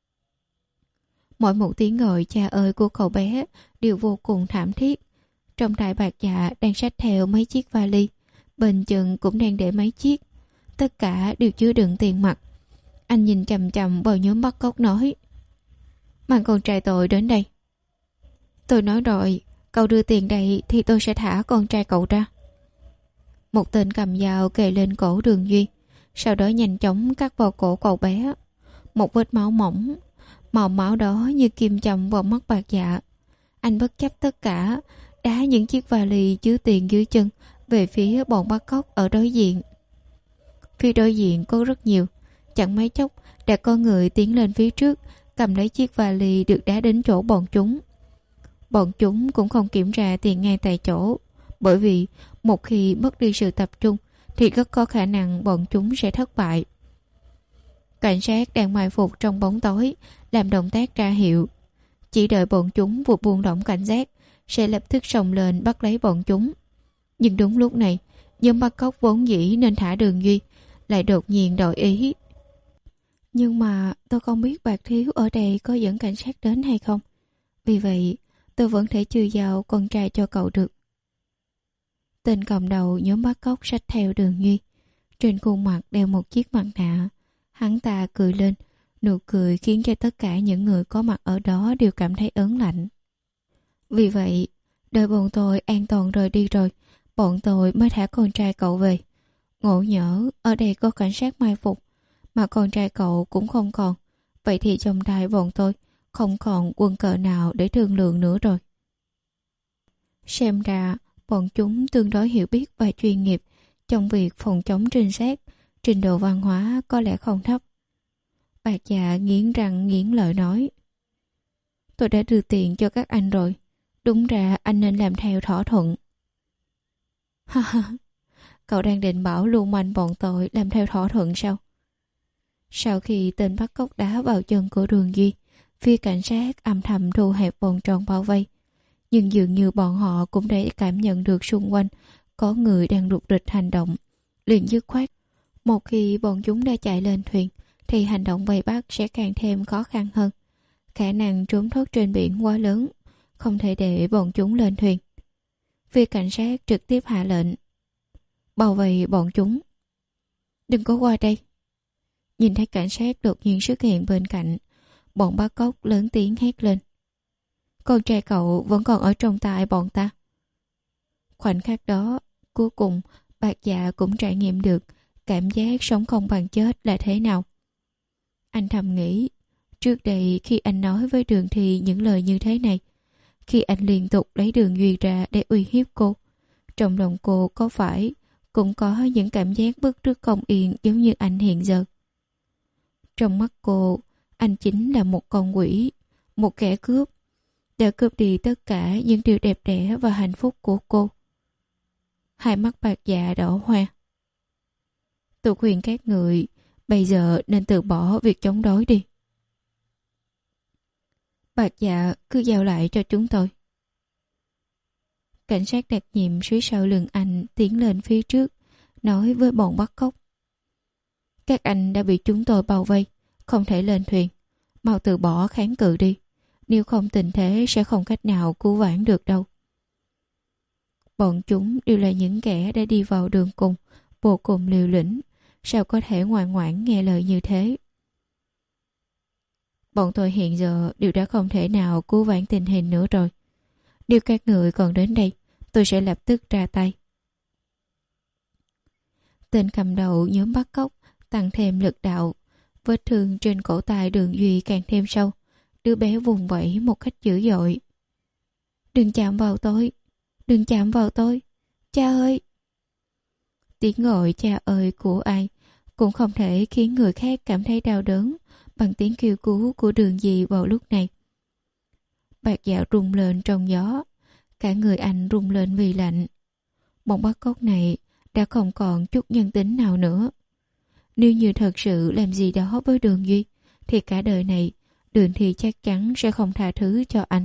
S1: Mỗi một tiếng gọi cha ơi của cậu bé đều vô cùng thảm thiết. Trong tay Bạc Dạ đang xách theo mấy chiếc vali, bên chân cũng đang để mấy chiếc. Tất cả đều chứa đựng tiền mặt. Anh nhìn chằm chằm vào nhóm bắt cóc nói. Mang con trai tôi đến đây. Tôi nói rồi, cậu đưa tiền đây thì tôi sẽ thả con trai cậu ra. Một tên cầm dao kề lên cổ Đường Duy, sau đó nhanh chóng cắt vào cổ cậu bé. Một vết máu mỏng, màu máu đó như kim châm vào mắt Bạc Dạ. Anh bất chấp tất cả, đá những chiếc vali chứa tiền dưới chân về phía bọn bắt cóc ở đối diện. Phía đối diện có rất nhiều. Chẳng mấy chốc đã có người tiến lên phía trước, cầm lấy chiếc vali được đá đến chỗ bọn chúng. Bọn chúng cũng không kiểm tra tiền ngay tại chỗ, bởi vì một khi mất đi sự tập trung thì rất có khả năng bọn chúng sẽ thất bại. Cảnh sát đang mai phục trong bóng tối làm động tác ra hiệu, chỉ đợi bọn chúng vừa buông lỏng cảnh giác sẽ lập tức xông lên bắt lấy bọn chúng. Nhưng đúng lúc này, nhóm bắt cóc vốn dĩ nên thả Đường Duy lại đột nhiên đổi ý. Nhưng mà tôi không biết Bạc Thiếu ở đây có dẫn cảnh sát đến hay không, vì vậy tôi vẫn thể chưa giao con trai cho cậu được. Tên cầm đầu nhóm bắt cóc xách theo Đường Duy, trên khuôn mặt đeo một chiếc mặt nạ. Hắn ta cười lên, nụ cười khiến cho tất cả những người có mặt ở đó đều cảm thấy ớn lạnh. Vì vậy, đợi bọn tôi an toàn rời đi rồi, bọn tôi mới thả con trai cậu về. Ngộ nhỡ ở đây có cảnh sát mai phục, mà con trai cậu cũng không còn, vậy thì trong tay bọn tôi không còn quân cờ nào để thương lượng nữa rồi. Xem ra bọn chúng tương đối hiểu biết và chuyên nghiệp trong việc phòng chống trinh sát, trình độ văn hóa có lẽ không thấp. Bạc Dạ nghiến răng nghiến lợi nói: Tôi đã đưa tiền cho các anh rồi, đúng ra anh nên làm theo thỏa thuận. Ha ha, cậu đang định bảo lưu manh bọn tôi làm theo thỏa thuận sao? Sau khi tên bắt cóc đá vào chân của Đường Duy, phía cảnh sát âm thầm thu hẹp vòng tròn bao vây. Nhưng dường như bọn họ cũng đã cảm nhận được xung quanh có người đang rục rịch hành động, liền dứt khoát. Một khi bọn chúng đã chạy lên thuyền, thì hành động vây bắt sẽ càng thêm khó khăn hơn. Khả năng trốn thoát trên biển quá lớn, không thể để bọn chúng lên thuyền. Phía cảnh sát trực tiếp hạ lệnh: Bao vây bọn chúng. Đừng có qua đây. Nhìn thấy cảnh sát đột nhiên xuất hiện bên cạnh, bọn bắt cóc lớn tiếng hét lên: Con trai cậu vẫn còn ở trong tay bọn ta. Khoảnh khắc đó, cuối cùng Bạc Dạ cũng trải nghiệm được cảm giác sống không bằng chết là thế nào. Anh thầm nghĩ, trước đây khi anh nói với Đường Thì những lời như thế này, khi anh liên tục lấy Đường Duy ra để uy hiếp cô, trong lòng cô có phải cũng có những cảm giác bức trước không yên giống như anh hiện giờ. Trong mắt cô, anh chính là một con quỷ, một kẻ cướp, đã cướp đi tất cả những điều đẹp đẽ và hạnh phúc của cô. Hai mắt Bạc Dạ đỏ hoe. Tôi khuyên các người bây giờ nên từ bỏ việc chống đối đi. Bạc Dạ cứ giao lại cho chúng tôi. Cảnh sát đặc nhiệm phía sau lưng anh tiến lên phía trước, nói với bọn bắt cóc: Các anh đã bị chúng tôi bao vây, không thể lên thuyền. Mau từ bỏ kháng cự đi, nếu không tình thế sẽ không cách nào cứu vãn được đâu. Bọn chúng đều là những kẻ đã đi vào đường cùng, vô cùng liều lĩnh, sao có thể ngoan ngoãn nghe lời như thế. Bọn tôi hiện giờ đều đã không thể nào cứu vãn tình hình nữa rồi. Nếu các người còn đến đây, tôi sẽ lập tức ra tay. Tên cầm đầu nhóm bắt cóc tăng thêm lực đạo, vết thương trên cổ tay Đường Duy càng thêm sâu. Đứa bé vùng vẫy một cách dữ dội. Đừng chạm vào tôi, đừng chạm vào tôi, cha ơi. Tiếng gọi cha ơi của ai cũng không thể khiến người khác cảm thấy đau đớn bằng tiếng kêu cứu của Đường Duy vào lúc này. Bạc Dạ rung lên trong gió, cả người anh rung lên vì lạnh. Bọn bắt cóc này đã không còn chút nhân tính nào nữa. Nếu như thật sự làm gì đó với Đường Duy, thì cả đời này Đường Thì chắc chắn sẽ không tha thứ cho anh.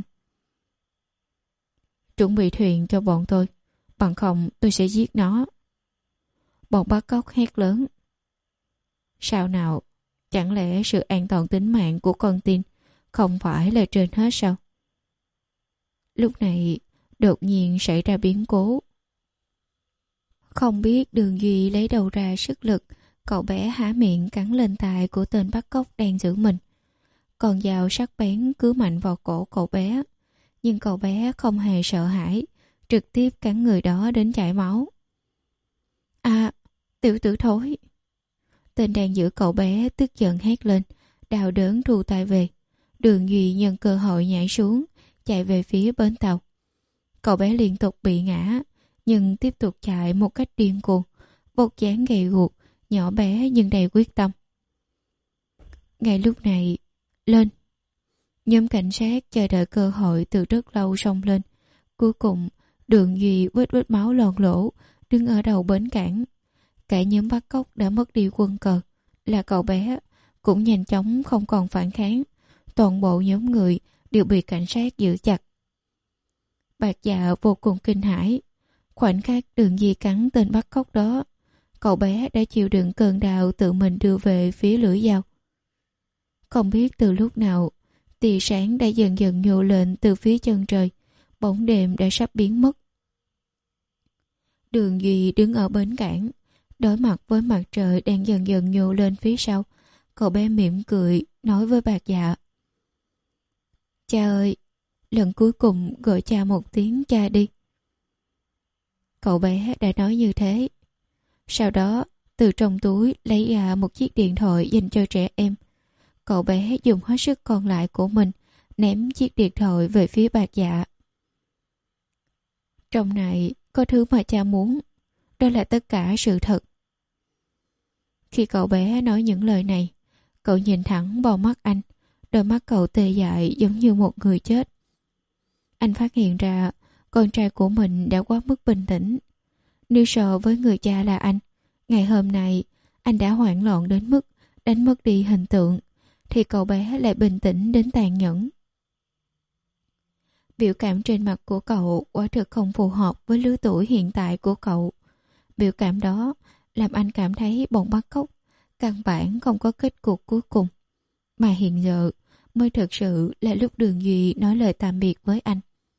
S1: Chuẩn bị thuyền cho bọn tôi, bằng không tôi sẽ giết nó. Bọn bắt cóc hét lớn. Sao nào, chẳng lẽ sự an toàn tính mạng của con tin không phải là trên hết sao? Lúc này đột nhiên xảy ra biến cố. Không biết Đường Duy lấy đâu ra sức lực, cậu bé há miệng cắn lên tai của tên bắt cóc đang giữ mình. Con dao sắc bén cứ mạnh vào cổ cậu bé, nhưng cậu bé không hề sợ hãi, trực tiếp cắn người đó đến chảy máu. À, tiểu tử thối! Tên đang giữ cậu bé tức giận hét lên, đau đớn thu tay về. Đường Duy nhân cơ hội nhảy xuống, chạy về phía bến tàu. Cậu bé liên tục bị ngã, nhưng tiếp tục chạy một cách điên cuồng, bộ dáng gầy guộc nhỏ bé nhưng đầy quyết tâm. Ngay lúc này, lên. Nhóm cảnh sát chờ đợi cơ hội từ rất lâu xông lên. Cuối cùng, Đường Duy vết vết máu loang lỗ, đứng ở đầu bến cảng. Cả nhóm bắt cóc đã mất đi quân cờ, là cậu bé, cũng nhanh chóng không còn phản kháng. Toàn bộ nhóm người đều bị cảnh sát giữ chặt. Bạc Dạ vô cùng kinh hãi. Khoảnh khắc Đường Duy cắn tên bắt cóc đó, cậu bé đã chịu đựng cơn đau tự mình đưa về phía lưỡi dao. Không biết từ lúc nào, tia sáng đã dần dần nhô lên từ phía chân trời, bóng đêm đã sắp biến mất. Đường Duy đứng ở bến cảng, đối mặt với mặt trời đang dần dần nhô lên phía sau. Cậu bé mỉm cười, nói với Bạc Dạ: Cha ơi, lần cuối cùng gọi cha một tiếng cha đi. Cậu bé đã nói như thế. Sau đó, từ trong túi lấy ra một chiếc điện thoại dành cho trẻ em. Cậu bé dùng hết sức còn lại của mình, ném chiếc điện thoại về phía Bạc Dạ. Trong này có thứ mà cha muốn, đó là tất cả sự thật. Khi cậu bé nói những lời này, cậu nhìn thẳng vào mắt anh, đôi mắt cậu tê dại giống như một người chết. Anh phát hiện ra con trai của mình đã quá mức bình tĩnh. Nếu so với người cha là anh, ngày hôm nay anh đã hoảng loạn đến mức đánh mất đi hình tượng, thì cậu bé lại bình tĩnh đến tàn nhẫn. Biểu cảm trên mặt của cậu quả thực không phù hợp với lứa tuổi hiện tại của cậu. Biểu cảm đó làm anh cảm thấy bọn bắt cóc căn bản không có kết cục cuối cùng. Mà hiện giờ mới thực sự là lúc Đường Duy nói lời tạm biệt với anh.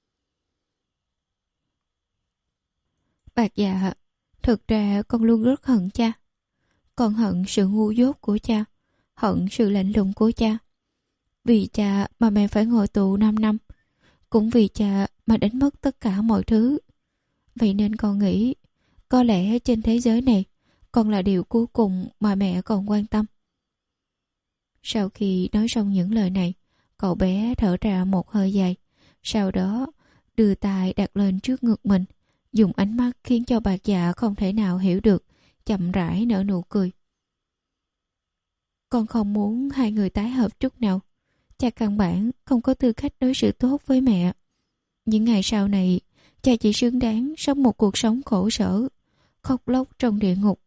S1: Bạc Dạ, thực ra con luôn rất hận cha. Con hận sự ngu dốt của cha, hận sự lạnh lùng của cha. Vì cha mà mẹ phải ngồi tù năm năm, cũng vì cha mà đánh mất tất cả mọi thứ. Vậy nên con nghĩ, có lẽ trên thế giới này, con là điều cuối cùng mà mẹ còn quan tâm. Sau khi nói xong những lời này, cậu bé thở ra một hơi dài. Sau đó, đưa tay đặt lên trước ngực mình, dùng ánh mắt khiến cho Bạc Dạ không thể nào hiểu được, chậm rãi nở nụ cười. Con không muốn hai người tái hợp chút nào. Cha căn bản không có tư cách đối xử tốt với mẹ. Những ngày sau này, cha chỉ xứng đáng sống một cuộc sống khổ sở, khóc lóc trong địa ngục.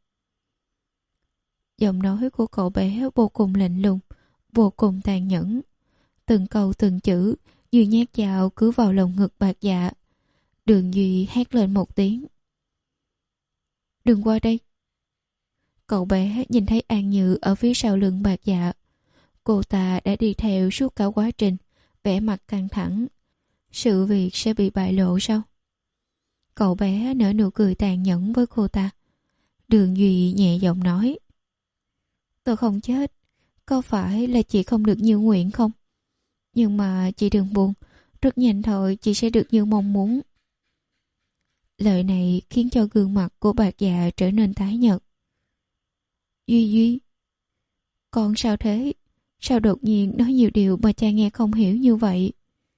S1: Giọng nói của cậu bé vô cùng lạnh lùng, vô cùng tàn nhẫn. Từng câu từng chữ như nhát dao cứ vào lồng ngực Bạc Dạ. Đường Duy hét lên một tiếng: Đừng qua đây. Cậu bé nhìn thấy An Như ở phía sau lưng Bạc Dạ. Cô ta đã đi theo suốt cả quá trình, vẻ mặt căng thẳng. Sự việc sẽ bị bại lộ sao? Cậu bé nở nụ cười tàn nhẫn với cô ta. Đường Duy nhẹ giọng nói: Tôi không chết, có phải là chị không được như nguyện không? Nhưng mà chị đừng buồn, rất nhanh thôi chị sẽ được như mong muốn. Lời này khiến cho gương mặt của Bạc Dạ trở nên tái nhợt. Duy Duy, con sao thế? Sao đột nhiên nói nhiều điều mà cha nghe không hiểu như vậy?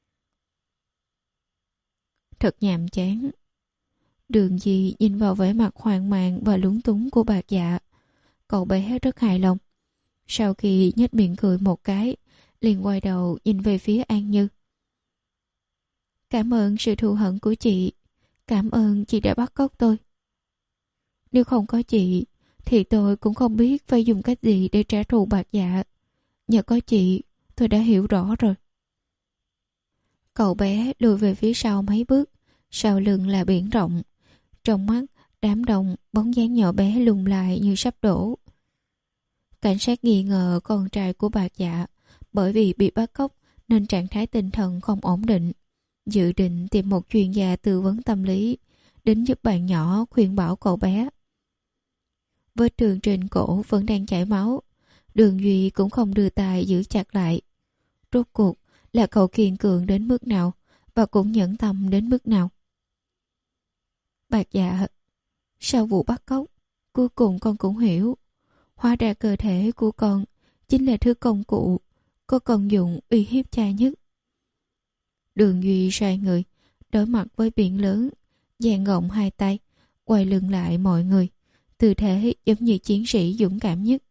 S1: Thật nhàm chán. Đường Duy nhìn vào vẻ mặt hoang mang và lúng túng của Bạc Dạ. Cậu bé rất hài lòng. Sau khi nhếch miệng cười một cái, liền quay đầu nhìn về phía An Như. Cảm ơn sự thù hận của chị. Cảm ơn chị đã bắt cóc tôi. Nếu không có chị, thì tôi cũng không biết phải dùng cách gì để trả thù Bạc Dạ. Nhờ có chị, tôi đã hiểu rõ rồi. Cậu bé lùi về phía sau mấy bước, sau lưng là biển rộng. Trong mắt, đám đông, bóng dáng nhỏ bé lùng lại như sắp đổ. Cảnh sát nghi ngờ con trai của Bạc Dạ bởi vì bị bắt cóc nên trạng thái tinh thần không ổn định. Dự định tìm một chuyên gia tư vấn tâm lý đến giúp bạn nhỏ khuyên bảo cậu bé. Vết thương trên cổ vẫn đang chảy máu. Đường Duy cũng không đưa tay giữ chặt lại. Rốt cuộc là cậu kiên cường đến mức nào và cũng nhẫn tâm đến mức nào. Bạc Dạ, sau vụ bắt cóc, cuối cùng con cũng hiểu. Hóa ra cơ thể của con chính là thứ công cụ có công dụng uy hiếp cha nhất. Đường Duy xoay người, đối mặt với biển lớn, dang gọng hai tay, quay lưng lại mọi người, tư thế giống như chiến sĩ dũng cảm nhất.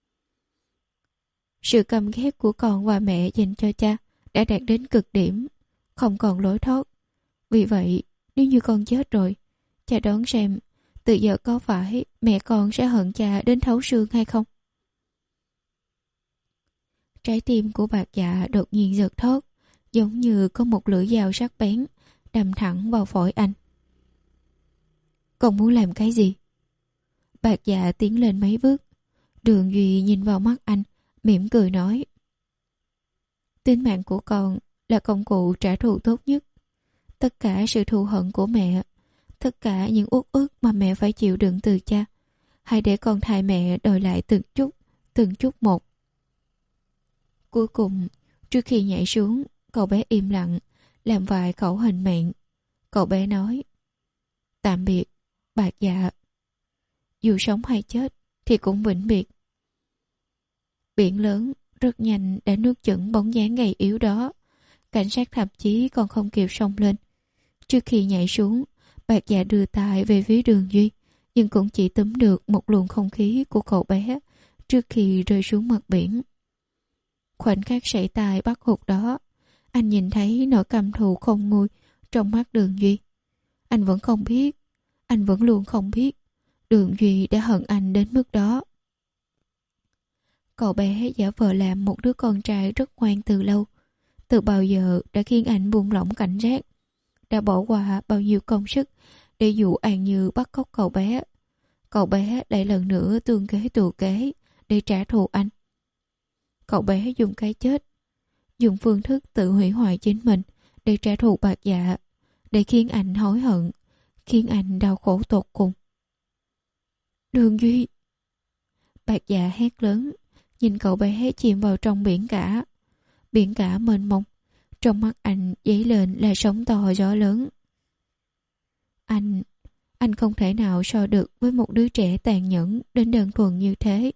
S1: Sự căm ghét của con và mẹ dành cho cha đã đạt đến cực điểm, không còn lối thoát. Vì vậy, nếu như con chết rồi, cha đoán xem từ giờ có phải mẹ con sẽ hận cha đến thấu xương hay không? Trái tim của Bạc Dạ đột nhiên giật thót, giống như có một lưỡi dao sắc bén đâm thẳng vào phổi anh. Con muốn làm cái gì? Bạc Dạ tiến lên mấy bước. Đường Duy nhìn vào mắt anh, mỉm cười nói: tính mạng của con là công cụ trả thù tốt nhất. Tất cả sự thù hận của mẹ, tất cả những uất ức mà mẹ phải chịu đựng từ cha, hãy để con thay mẹ đòi lại từng chút, từng chút một. Cuối cùng, trước khi nhảy xuống, cậu bé im lặng, làm vài khẩu hình miệng. Cậu bé nói: tạm biệt, Bạc Dạ. Dù sống hay chết, thì cũng vĩnh biệt. Biển lớn rất nhanh đã nuốt chửng bóng dáng gầy yếu đó. Cảnh sát thậm chí còn không kịp xông lên. Trước khi nhảy xuống, Bạc Dạ đưa tay về phía Đường Duy, nhưng cũng chỉ túm được một luồng không khí của cậu bé trước khi rơi xuống mặt biển. Khoảnh khắc sẩy tay bắt hụt đó, anh nhìn thấy nỗi căm thù không nguôi trong mắt Đường Duy. Anh vẫn không biết, anh vẫn luôn không biết Đường Duy đã hận anh đến mức đó. Cậu bé giả vờ làm một đứa con trai rất ngoan từ lâu. Từ bao giờ đã khiến anh buông lỏng cảnh giác, đã bỏ qua bao nhiêu công sức để dụ An Như bắt cóc cậu bé. Cậu bé lại lần nữa tương kế tù kế để trả thù anh. Cậu bé dùng cái chết, dùng phương thức tự hủy hoại chính mình để trả thù Bạc Dạ, để khiến anh hối hận, khiến anh đau khổ tột cùng. Đường Duy! Bạc Dạ hét lớn, nhìn cậu bé chìm vào trong biển cả. Biển cả mênh mông, trong mắt anh dấy lên là sóng to gió lớn. Anh, anh không thể nào so được với một đứa trẻ tàn nhẫn đến đơn thuần như thế.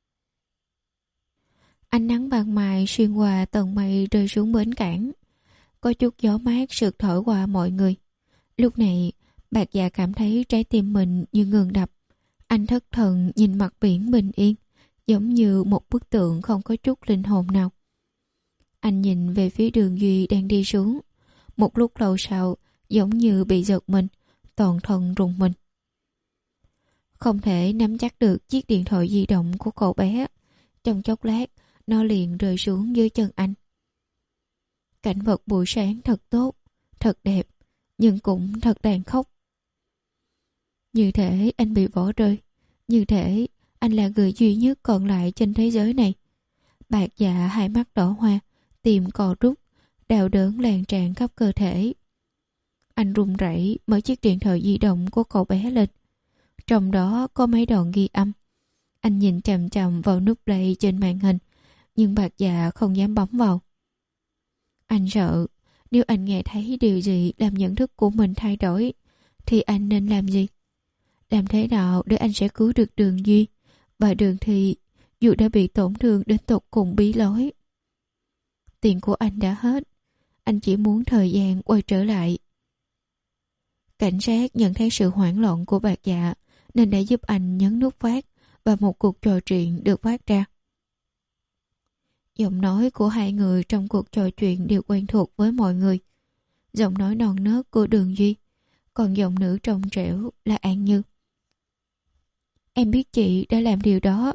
S1: Ánh nắng ban mai xuyên qua tầng mây rơi xuống bến cảng. Có chút gió mát sượt thổi qua mọi người. Lúc này, Bạc Dạ cảm thấy trái tim mình như ngừng đập. Anh thất thần nhìn mặt biển bình yên, giống như một bức tượng không có chút linh hồn nào. Anh nhìn về phía Đường Duy đang đi xuống. Một lúc lâu sau, giống như bị giật mình, toàn thân rùng mình. Không thể nắm chắc được chiếc điện thoại di động của cậu bé. Trong chốc lát, nó liền rơi xuống dưới chân anh. Cảnh vật buổi sáng thật tốt, thật đẹp, nhưng cũng thật tàn khốc. Như thể anh bị bỏ rơi, như thể anh là người duy nhất còn lại trên thế giới này. Bạc Dạ hai mắt đỏ hoa, tim co rút, đau đớn lan tràn khắp cơ thể. Anh run rẩy mở chiếc điện thoại di động của cậu bé lên. Trong đó có mấy đoạn ghi âm. Anh nhìn chằm chằm vào nút play trên màn hình, nhưng Bạc Dạ không dám bấm vào. Anh sợ, nếu anh nghe thấy điều gì làm nhận thức của mình thay đổi, thì anh nên làm gì? Làm thế nào để anh sẽ cứu được Đường Duy? Và Đường thì, dù đã bị tổn thương đến tột cùng bí lối. Tiền của anh đã hết. Anh chỉ muốn thời gian quay trở lại. Cảnh sát nhận thấy sự hoảng loạn của Bạc Dạ, nên đã giúp anh nhấn nút phát, và một cuộc trò chuyện được phát ra. Giọng nói của hai người trong cuộc trò chuyện đều quen thuộc với mọi người. Giọng nói non nớt của Đường Duy, còn giọng nữ trong trẻo là An Như. Em biết chị đã làm điều đó.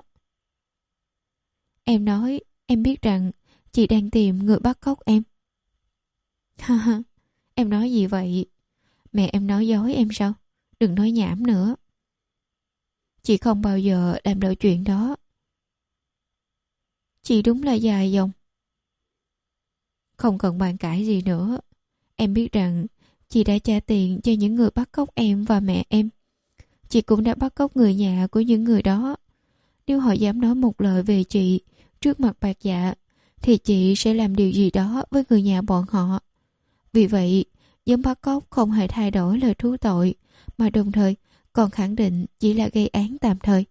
S1: Em nói, em biết rằng chị đang tìm người bắt cóc em. Ha ha, em nói gì vậy? Mẹ em nói dối em sao? Đừng nói nhảm nữa. Chị không bao giờ làm loại chuyện đó. Chị đúng là dài dòng. Không cần bàn cãi gì nữa. Em biết rằng chị đã trả tiền cho những người bắt cóc em và mẹ em. Chị cũng đã bắt cóc người nhà của những người đó. Nếu họ dám nói một lời về chị trước mặt Bạc Dạ, thì chị sẽ làm điều gì đó với người nhà bọn họ. Vì vậy, nhóm bắt cóc không hề thay đổi lời thú tội, mà đồng thời còn khẳng định chỉ là gây án tạm thời.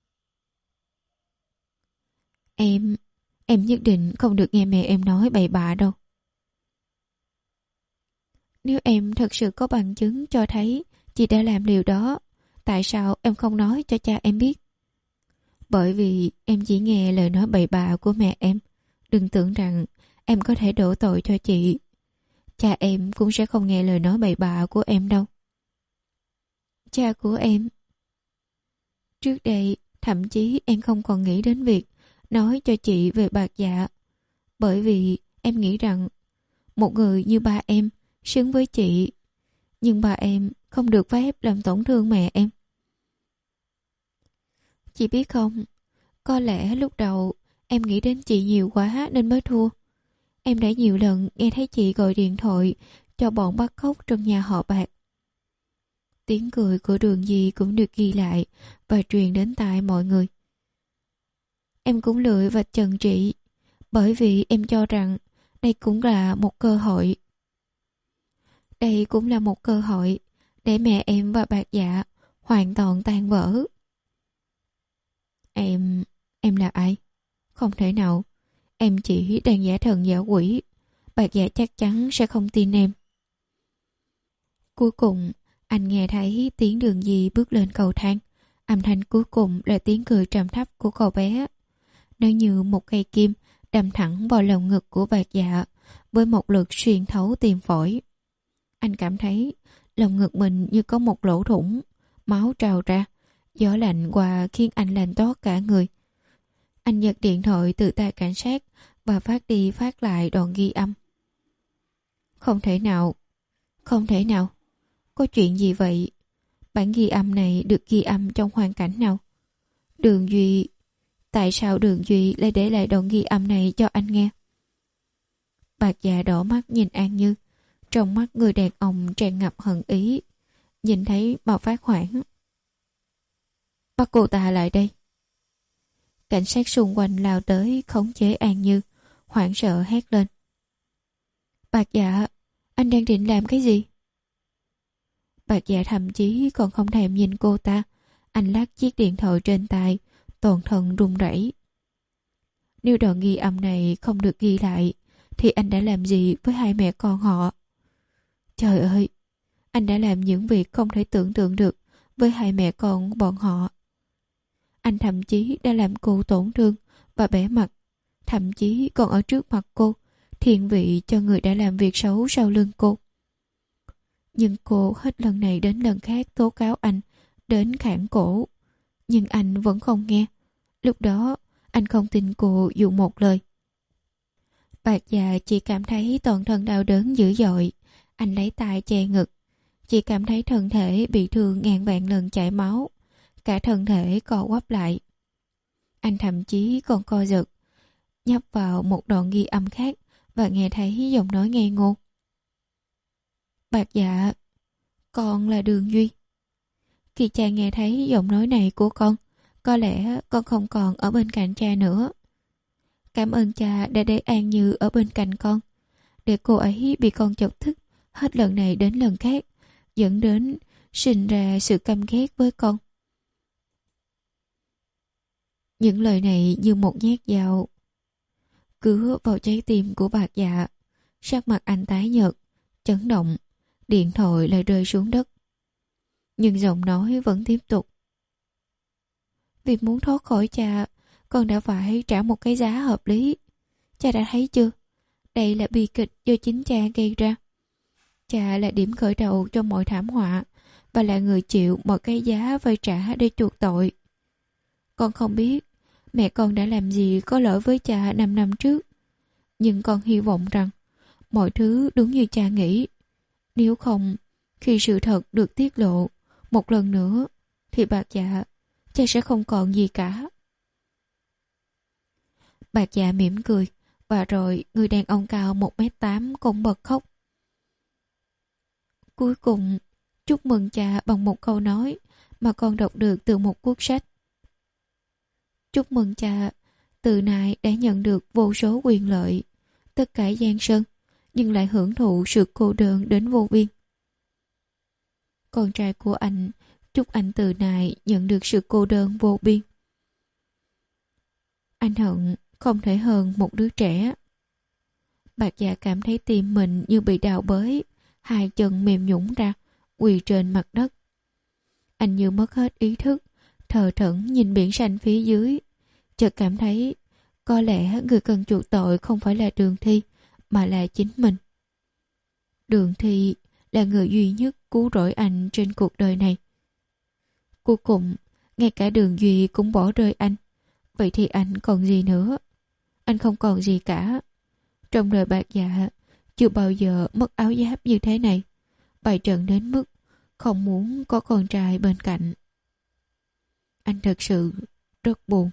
S1: Em, em nhất định không được nghe mẹ em nói bậy bạ đâu. Nếu em thật sự có bằng chứng cho thấy chị đã làm điều đó, tại sao em không nói cho cha em biết? Bởi vì em chỉ nghe lời nói bậy bạ của mẹ em. Đừng tưởng rằng em có thể đổ tội cho chị. Cha em cũng sẽ không nghe lời nói bậy bạ của em đâu. Cha của em? Trước đây, thậm chí em không còn nghĩ đến việc nói cho chị về Bạc Dạ. Bởi vì em nghĩ rằng một người như ba em xứng với chị. Nhưng ba em không được phép làm tổn thương mẹ em. Chị biết không, có lẽ lúc đầu em nghĩ đến chị nhiều quá nên mới thua. Em đã nhiều lần nghe thấy chị gọi điện thoại cho bọn bắt cóc trong nhà họ Bạc. Tiếng cười của Đường Di cũng được ghi lại và truyền đến tai mọi người. Em cũng lười vạch trần chị, bởi vì em cho rằng đây cũng là một cơ hội. Đây cũng là một cơ hội để mẹ em và Bạc Dạ hoàn toàn tan vỡ. Em... em là ai? Không thể nào. Em chỉ đang giả thần giả quỷ. Bạc Dạ chắc chắn sẽ không tin em. Cuối cùng, anh nghe thấy tiếng Đường Di bước lên cầu thang. Âm thanh cuối cùng là tiếng cười trầm thấp của cậu bé. Nó như một cây kim đâm thẳng vào lồng ngực của Bạc Dạ với một lực xuyên thấu tim phổi. Anh cảm thấy lồng ngực mình như có một lỗ thủng, máu trào ra, gió lạnh qua khiến anh lạnh toát cả người. Anh giật điện thoại từ tay cảnh sát và phát đi phát lại đoạn ghi âm. Không thể nào, không thể nào, có chuyện gì vậy? Bản ghi âm này được ghi âm trong hoàn cảnh nào? Đường Duy, tại sao Đường Duy lại để lại đoạn ghi âm này cho anh nghe? Bạc Dạ đỏ mắt nhìn An Như, trong mắt người đàn ông tràn ngập hận ý, nhìn thấy mà phát hoảng. Bắt cô ta lại đây. Cảnh sát xung quanh lao tới khống chế An Như, hoảng sợ hét lên. Bạc Dạ, anh đang định làm cái gì? Bạc Dạ thậm chí còn không thèm nhìn cô ta. Anh lắc chiếc điện thoại trên tay, toàn thân run rẩy. Nếu đoạn ghi âm này không được ghi lại, thì anh đã làm gì với hai mẹ con họ? Trời ơi, anh đã làm những việc không thể tưởng tượng được với hai mẹ con bọn họ. Anh thậm chí đã làm cô tổn thương và bẽ mặt, thậm chí còn ở trước mặt cô, thiên vị cho người đã làm việc xấu sau lưng cô. Nhưng cô hết lần này đến lần khác tố cáo anh, đến khản cổ. Nhưng anh vẫn không nghe. Lúc đó, anh không tin cô dù một lời. Bạc Dạ chỉ cảm thấy toàn thân đau đớn dữ dội. Anh lấy tay che ngực. Chỉ cảm thấy thân thể bị thương ngàn vạn lần chảy máu. Cả thân thể co quắp lại. Anh thậm chí còn co giật, nhấp vào một đoạn ghi âm khác và nghe thấy giọng nói ngây ngô. Bạc Dạ, con là Đường Duy. Khi cha nghe thấy giọng nói này của con, có lẽ con không còn ở bên cạnh cha nữa. Cảm ơn cha đã để An Như ở bên cạnh con, để cô ấy bị con chọc tức hết lần này đến lần khác, dẫn đến sinh ra sự căm ghét với con. Những lời này như một nhát dao cứa vào trái tim của Bạc Dạ. Sắc mặt anh tái nhợt, chấn động, điện thoại lại rơi xuống đất. Nhưng giọng nói vẫn tiếp tục. Vì muốn thoát khỏi cha, con đã phải trả một cái giá hợp lý. Cha đã thấy chưa? Đây là bi kịch do chính cha gây ra. Cha là điểm khởi đầu cho mọi thảm họa và là người chịu mọi cái giá phải trả để chuộc tội. Con không biết mẹ con đã làm gì có lỗi với cha năm năm trước. Nhưng con hy vọng rằng mọi thứ đúng như cha nghĩ. Nếu không, khi sự thật được tiết lộ một lần nữa, thì Bạc Dạ, cha sẽ không còn gì cả. Bạc Dạ mỉm cười, và rồi người đàn ông cao một mét tám cũng bật khóc. Cuối cùng, chúc mừng cha bằng một câu nói mà con đọc được từ một cuốn sách. Chúc mừng cha, từ nay đã nhận được vô số quyền lợi, tất cả giang sơn, nhưng lại hưởng thụ sự cô đơn đến vô biên. Con trai của anh, chúc anh từ nay nhận được sự cô đơn vô biên. Anh hận không thể hơn một đứa trẻ. Bạc Dạ cảm thấy tim mình như bị đào bới, hai chân mềm nhũn ra, quỳ trên mặt đất. Anh như mất hết ý thức, thờ thẫn nhìn biển xanh phía dưới, chợt cảm thấy có lẽ người cần chuộc tội không phải là Đường Thi, mà là chính mình. Đường Thi là người duy nhất cứu rỗi anh trên cuộc đời này. Cuối cùng, ngay cả Đường Duy cũng bỏ rơi anh. Vậy thì anh còn gì nữa? Anh không còn gì cả. Trong đời bạc dạ, chưa bao giờ mất áo giáp như thế này. Bày trận đến mức không muốn có con trai bên cạnh. Anh thật sự rất buồn.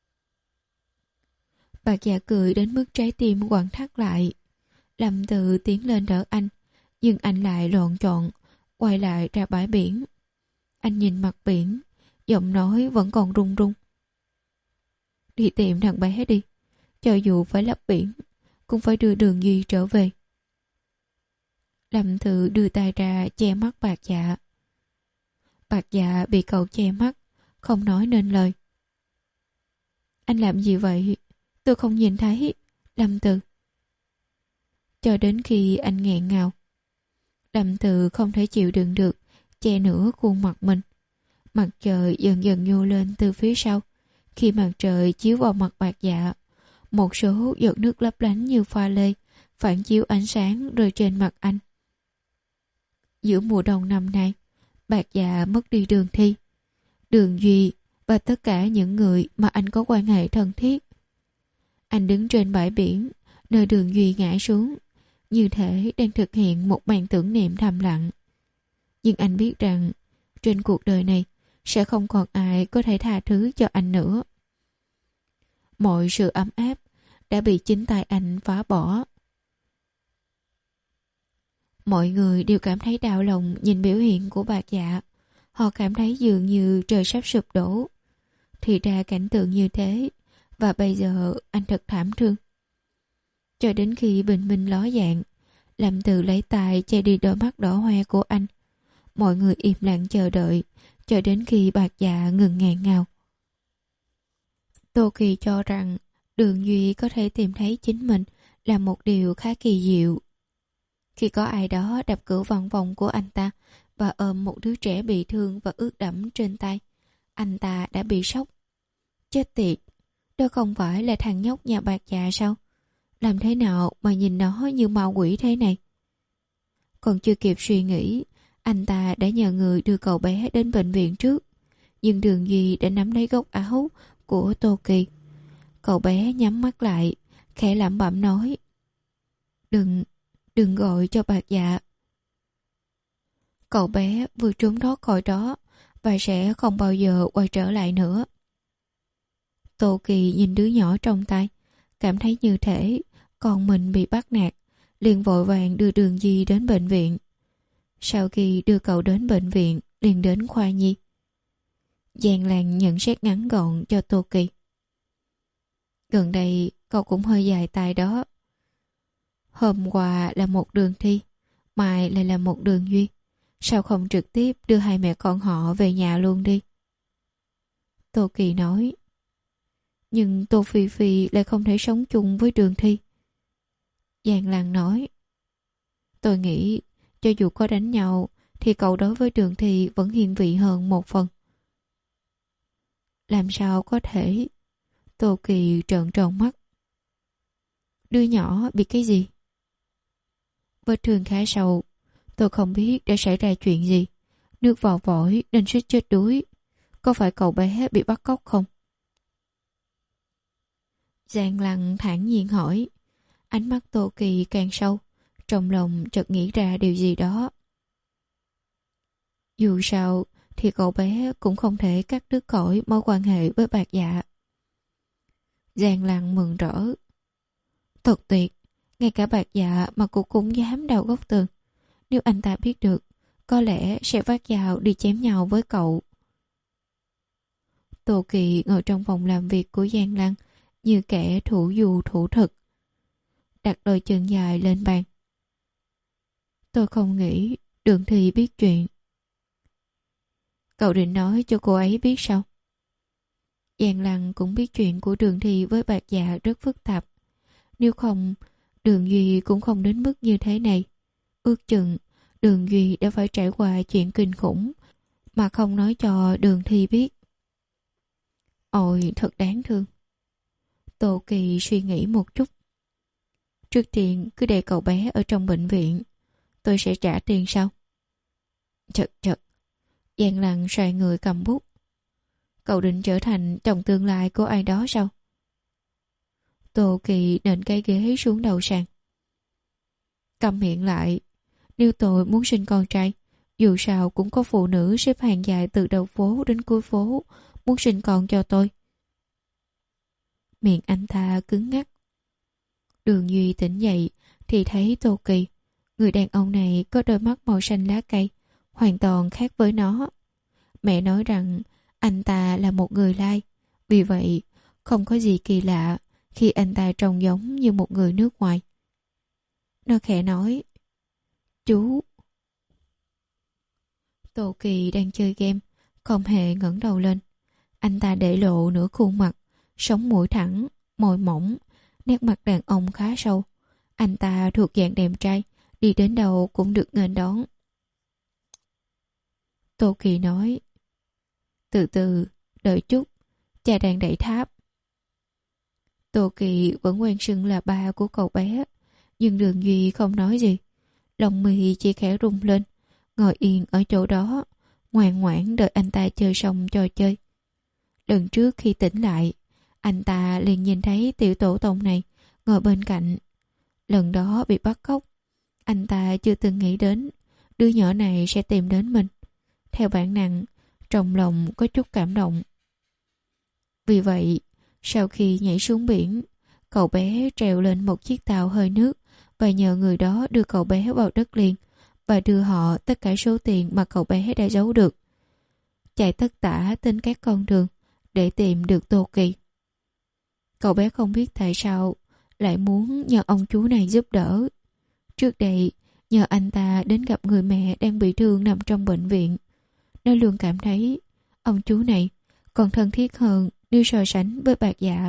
S1: Bạc dạ cười đến mức trái tim quặn thắt lại. Lâm Tự tiến lên đỡ anh, nhưng anh lại loạn trọn, quay lại ra bãi biển. Anh nhìn mặt biển, giọng nói vẫn còn run run. Đi tìm thằng bé đi, cho dù phải lấp biển, cũng phải đưa Đường Duy trở về. Lâm Tự đưa tay ra che mắt bạc dạ. Bạc dạ bị cậu che mắt, không nói nên lời. Anh làm gì vậy? Tôi không nhìn thấy. Lâm Tự. Cho đến khi anh nghẹn ngào, Lâm Tự không thể chịu đựng được, che nửa khuôn mặt mình. Mặt trời dần dần nhô lên từ phía sau. Khi mặt trời chiếu vào mặt bạc dạ, một số giọt nước lấp lánh như pha lê phản chiếu ánh sáng rơi trên mặt anh. Giữa mùa đông năm nay, bạc dạ mất đi Đường Thi, Đường Duy và tất cả những người mà anh có quan hệ thân thiết. Anh đứng trên bãi biển, nơi Đường Duy ngã xuống, như thể đang thực hiện một màn tưởng niệm thầm lặng. Nhưng anh biết rằng trên cuộc đời này sẽ không còn ai có thể tha thứ cho anh nữa. Mọi sự ấm áp đã bị chính tay anh phá bỏ. Mọi người đều cảm thấy đau lòng nhìn biểu hiện của bạc dạ. Họ cảm thấy dường như trời sắp sụp đổ. Thì ra cảnh tượng như thế, và bây giờ anh thật thảm thương. Cho đến khi bình minh ló dạng, Lâm Tự lấy tay che đi đôi mắt đỏ hoe của anh. Mọi người im lặng chờ đợi, cho đến khi bạc dạ ngừng nghẹn ngào. Tô Kỳ cho rằng Đường Duy có thể tìm thấy chính mình là một điều khá kỳ diệu. Khi có ai đó đập cửa văn phòng của anh ta và ôm một đứa trẻ bị thương và ướt đẫm trên tay, anh ta đã bị sốc. Chết tiệt, đó không phải là thằng nhóc nhà bạc dạ sao? Làm thế nào mà nhìn nó như ma quỷ thế này? Còn chưa kịp suy nghĩ, anh ta đã nhờ người đưa cậu bé đến bệnh viện trước. Nhưng Đường Duy đã nắm lấy góc áo của Tô Kỳ. Cậu bé nhắm mắt lại, khẽ lẩm bẩm nói: Đừng, đừng gọi cho bạc dạ. Cậu bé vừa trốn thoát khỏi đó và sẽ không bao giờ quay trở lại nữa. Tô Kỳ nhìn đứa nhỏ trong tay, cảm thấy như thể con mình bị bắt nạt, liền vội vàng đưa Đường Duy đến bệnh viện. Sau khi đưa cậu đến bệnh viện, liền đến khoa nhi. Giang Lan nhận xét ngắn gọn cho Tô Kỳ. Gần đây cậu cũng hơi dài tay đó. Hôm qua là một Đường Thi, mai lại là một Đường Duy. Sao không trực tiếp đưa hai mẹ con họ về nhà luôn đi? Tô Kỳ nói. Nhưng Tô Phi Phi lại không thể sống chung với Đường Thi. Giang Lan nói. Tôi nghĩ cho dù có đánh nhau thì cậu đối với Đường Thi vẫn hiền vị hơn một phần. Làm sao có thể? Tô Kỳ trợn tròn mắt. Đứa nhỏ bị cái gì? Vết thương khá sâu. Tôi không biết đã xảy ra chuyện gì. Nước vào vội nên suýt chết đuối. Có phải cậu bé bị bắt cóc không? Giang Lăng thản nhiên hỏi. Ánh mắt Tô Kỳ càng sâu. Trong lòng chợt nghĩ ra điều gì đó. Dù sao thì cậu bé cũng không thể cắt đứt khỏi mối quan hệ với bạc dạ. Giang Lăng mừng rỡ. Thật tuyệt, ngay cả bạc dạ mà cô cũng dám đào gốc tường. Nếu anh ta biết được, có lẽ sẽ vác dao đi chém nhau với cậu. Tô Kỳ ngồi trong phòng làm việc của Giang Lăng như kẻ thủ dù thủ thực. Đặt đôi chân dài lên bàn. Tôi không nghĩ Đường Thi biết chuyện. Cậu định nói cho cô ấy biết sao? Giang Lăng cũng biết chuyện của Đường Thi với bạc dạ rất phức tạp. Nếu không, Đường Duy cũng không đến mức như thế này. Ước chừng, Đường Duy đã phải trải qua chuyện kinh khủng mà không nói cho Đường Thi biết. Ôi thật đáng thương. Tô Kỳ suy nghĩ một chút. Trước tiên cứ để cậu bé ở trong bệnh viện, tôi sẽ trả tiền sau. Chật chật. Giang Lăng xoay người cầm bút. Cậu định trở thành chồng tương lai của ai đó sao? Tô Kỳ nện cái ghế xuống đầu sàn. Câm miệng lại. Nếu tôi muốn sinh con trai, dù sao cũng có phụ nữ xếp hàng dài từ đầu phố đến cuối phố muốn sinh con cho tôi. Miệng anh ta cứng ngắc. Đường Duy tỉnh dậy thì thấy Tô Kỳ. Người đàn ông này có đôi mắt màu xanh lá cây, hoàn toàn khác với nó. Mẹ nói rằng anh ta là một người Lai, vì vậy không có gì kỳ lạ khi anh ta trông giống như một người nước ngoài. Nó khẽ nói, chú. Tô Kỳ đang chơi game, không hề ngẩng đầu lên. Anh ta để lộ nửa khuôn mặt, sống mũi thẳng, môi mỏng, nét mặt đàn ông khá sâu. Anh ta thuộc dạng đẹp trai, đi đến đâu cũng được nghênh đón. Tô Kỳ nói, từ từ, đợi chút, cha đang đẩy tháp. Tô Kỳ vẫn quen xưng là ba của cậu bé, nhưng Đường Duy không nói gì. Lòng mì chỉ khẽ rung lên, ngồi yên ở chỗ đó, ngoan ngoãn đợi anh ta chơi xong trò chơi. Lần trước khi tỉnh lại, anh ta liền nhìn thấy tiểu tổ tông này ngồi bên cạnh. Lần đó bị bắt cóc, anh ta chưa từng nghĩ đến đứa nhỏ này sẽ tìm đến mình. Theo bản năng, trong lòng có chút cảm động. Vì vậy, sau khi nhảy xuống biển, cậu bé trèo lên một chiếc tàu hơi nước và nhờ người đó đưa cậu bé vào đất liền và đưa họ tất cả số tiền mà cậu bé đã giấu được. Chạy tất tả trên các con đường để tìm được Tô Kỳ. Cậu bé không biết tại sao lại muốn nhờ ông chú này giúp đỡ. Trước đây, nhờ anh ta đến gặp người mẹ đang bị thương nằm trong bệnh viện. Nó luôn cảm thấy ông chú này còn thân thiết hơn nếu so sánh với Bạc Dạ.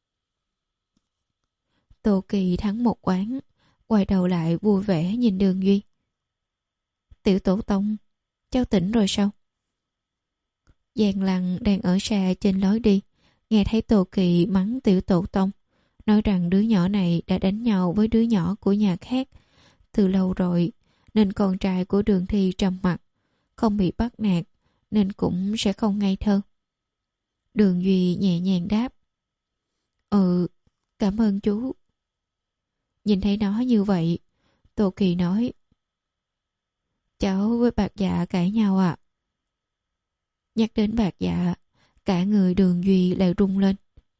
S1: Tô Kỳ thắng một quán, quay đầu lại vui vẻ nhìn Đường Duy. Tiểu tổ tông, cháu tỉnh rồi sao? Giang Lăng đang ở xa trên lối đi, nghe thấy Tô Kỳ mắng tiểu tổ tông, nói rằng đứa nhỏ này đã đánh nhau với đứa nhỏ của nhà khác từ lâu rồi, nên con trai của Đường Thi trầm mặc, không bị bắt nạt, nên cũng sẽ không ngây thơ. Đường Duy nhẹ nhàng đáp, Ừ, cảm ơn chú. Nhìn thấy nó như vậy, Tô Kỳ nói, cháu với Bạc Dạ cãi nhau à? Nhắc đến Bạc Dạ, cả người Đường Duy lại rung lên.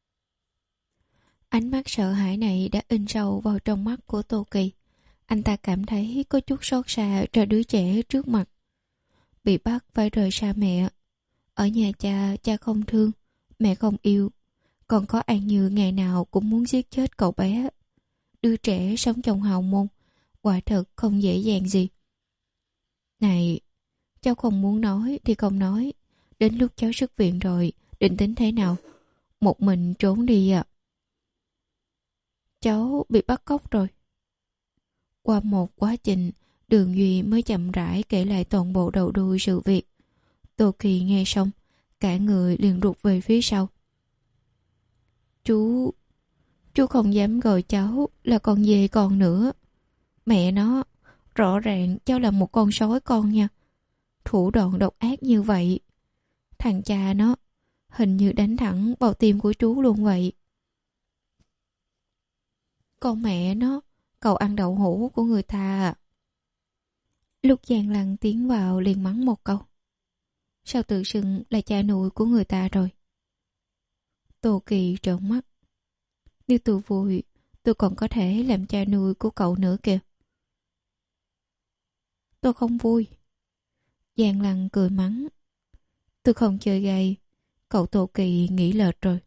S1: Ánh mắt sợ hãi này đã in sâu vào trong mắt của Tô Kỳ. Anh ta cảm thấy có chút xót xa cho đứa trẻ trước mặt. Bị bắt phải rời xa mẹ. Ở nhà cha, cha không thương, mẹ không yêu. Còn có An Như ngày nào cũng muốn giết chết cậu bé. Đứa trẻ sống trong hào môn, quả thật không dễ dàng gì. Này, cháu không muốn nói thì không nói. Đến lúc cháu xuất viện rồi, định tính thế nào? Một mình trốn đi à? Cháu bị bắt cóc rồi. Qua một quá trình, Đường Duy mới chậm rãi kể lại toàn bộ đầu đuôi sự việc. Tô Kỳ nghe xong, cả người liền rụt về phía sau. Chú... Chú không dám gọi cháu là con dê con nữa. Mẹ nó, rõ ràng cháu là một con sói con nha. Thủ đoạn độc ác như vậy. Thằng cha nó hình như đánh thẳng vào tim của chú luôn vậy. Con mẹ nó, cậu ăn đậu hũ của người ta à? Lúc Giang Lăng tiến vào liền mắng một câu. Sao tự xưng là cha nuôi của người ta rồi? Tô Kỳ trợn mắt. Nếu tôi vui, tôi còn có thể làm cha nuôi của cậu nữa kìa. Tôi không vui. Giang Lăng cười mắng. Tôi không chơi gay. Cậu Tô Kỳ nghĩ lệch rồi.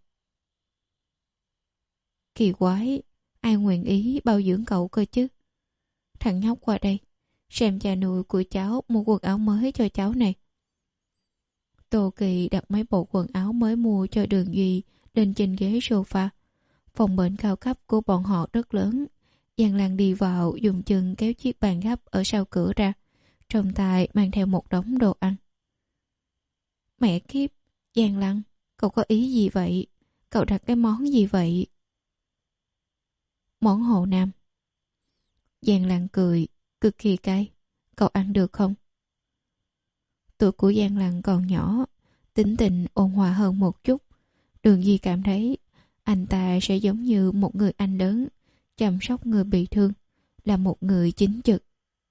S1: Kỳ quái, ai nguyện ý bao dưỡng cậu cơ chứ? Thằng nhóc qua đây, xem cha nuôi của cháu mua quần áo mới cho cháu này. Tô Kỳ đặt mấy bộ quần áo mới mua cho Đường Duy lên trên ghế sofa. Phòng bệnh cao cấp của bọn họ rất lớn. Giang Lan đi vào dùng chân kéo chiếc bàn gấp ở sau cửa ra, trong tay mang theo một đống đồ ăn. Mẹ kiếp, Giang Lăng, cậu có ý gì vậy? Cậu đặt cái món gì vậy? Món Hồ Nam. Giang Lăng cười, cực kỳ cay. Cậu ăn được không? Tuổi của Giang Lăng còn nhỏ, tính tình ôn hòa hơn một chút. Đường Di cảm thấy anh ta sẽ giống như một người anh lớn, chăm sóc người bị thương, là một người chính trực.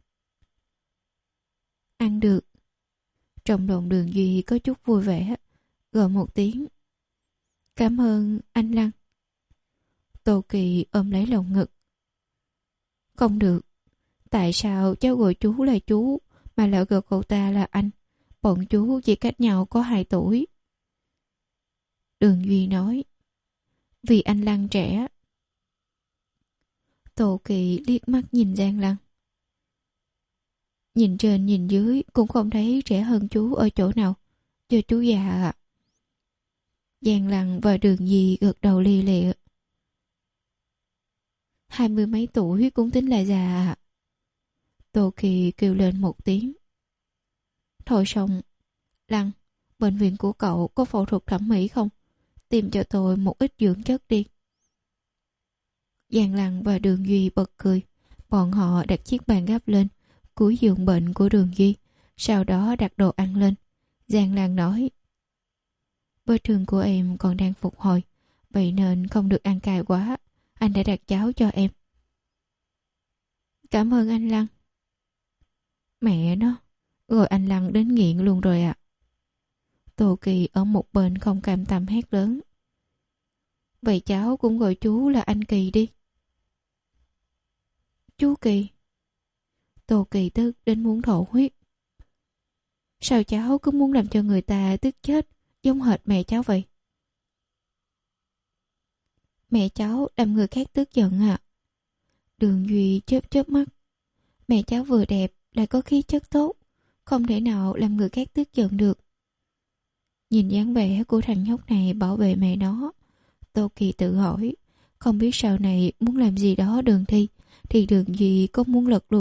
S1: Ăn được. Trong lòng Đường Duy có chút vui vẻ, gọi một tiếng. Cảm ơn anh Lăng. Tô Kỳ ôm lấy lồng ngực. Không được. Tại sao cháu gọi chú là chú mà lại gọi cậu ta là anh? Bọn chú chỉ cách nhau có hai tuổi. Đường Duy nói. Vì anh Lăng trẻ. Tô Kỳ liếc mắt nhìn Giang Lăng. Nhìn trên nhìn dưới cũng không thấy trẻ hơn chú ở chỗ nào. Giờ chú già à? Giang Lăng và Đường Duy gật đầu lia lịa. Hai mươi mấy tuổi cũng tính là già à? Tô Kỳ kêu lên một tiếng. Thôi xong, Lăng, bệnh viện của cậu có phẫu thuật thẩm mỹ không? Tìm cho tôi một ít dưỡng chất đi. Giang Lăng và Đường Duy bật cười. Bọn họ đặt chiếc bàn gấp lên, cúi giường bệnh của Đường Duy, sau đó đặt đồ ăn lên. Giang Lăng nói. Vết thương của em còn đang phục hồi, vậy nên không được ăn cay quá. Anh đã đặt cháo cho em. Cảm ơn anh Lăng. Mẹ nó, gọi anh Lăng đến nghiện luôn rồi ạ. À. Tô Kỳ ở một bên không cam tâm hét lớn. Vậy cháu cũng gọi chú là anh Kỳ đi. Chú Kỳ. Tô Kỳ tức đến muốn thổ huyết. Sao cháu cứ muốn làm cho người ta tức chết, giống hệt mẹ cháu vậy? Mẹ cháu làm người khác tức giận à? Đường Duy chớp chớp mắt. Mẹ cháu vừa đẹp lại có khí chất tốt, không thể nào làm người khác tức giận được. Nhìn dáng vẻ của thằng nhóc này bảo vệ mẹ nó, Tô Kỳ tự hỏi, không biết sau này muốn làm gì đó Đường Thi, thì Đường Duy có muốn lật lùi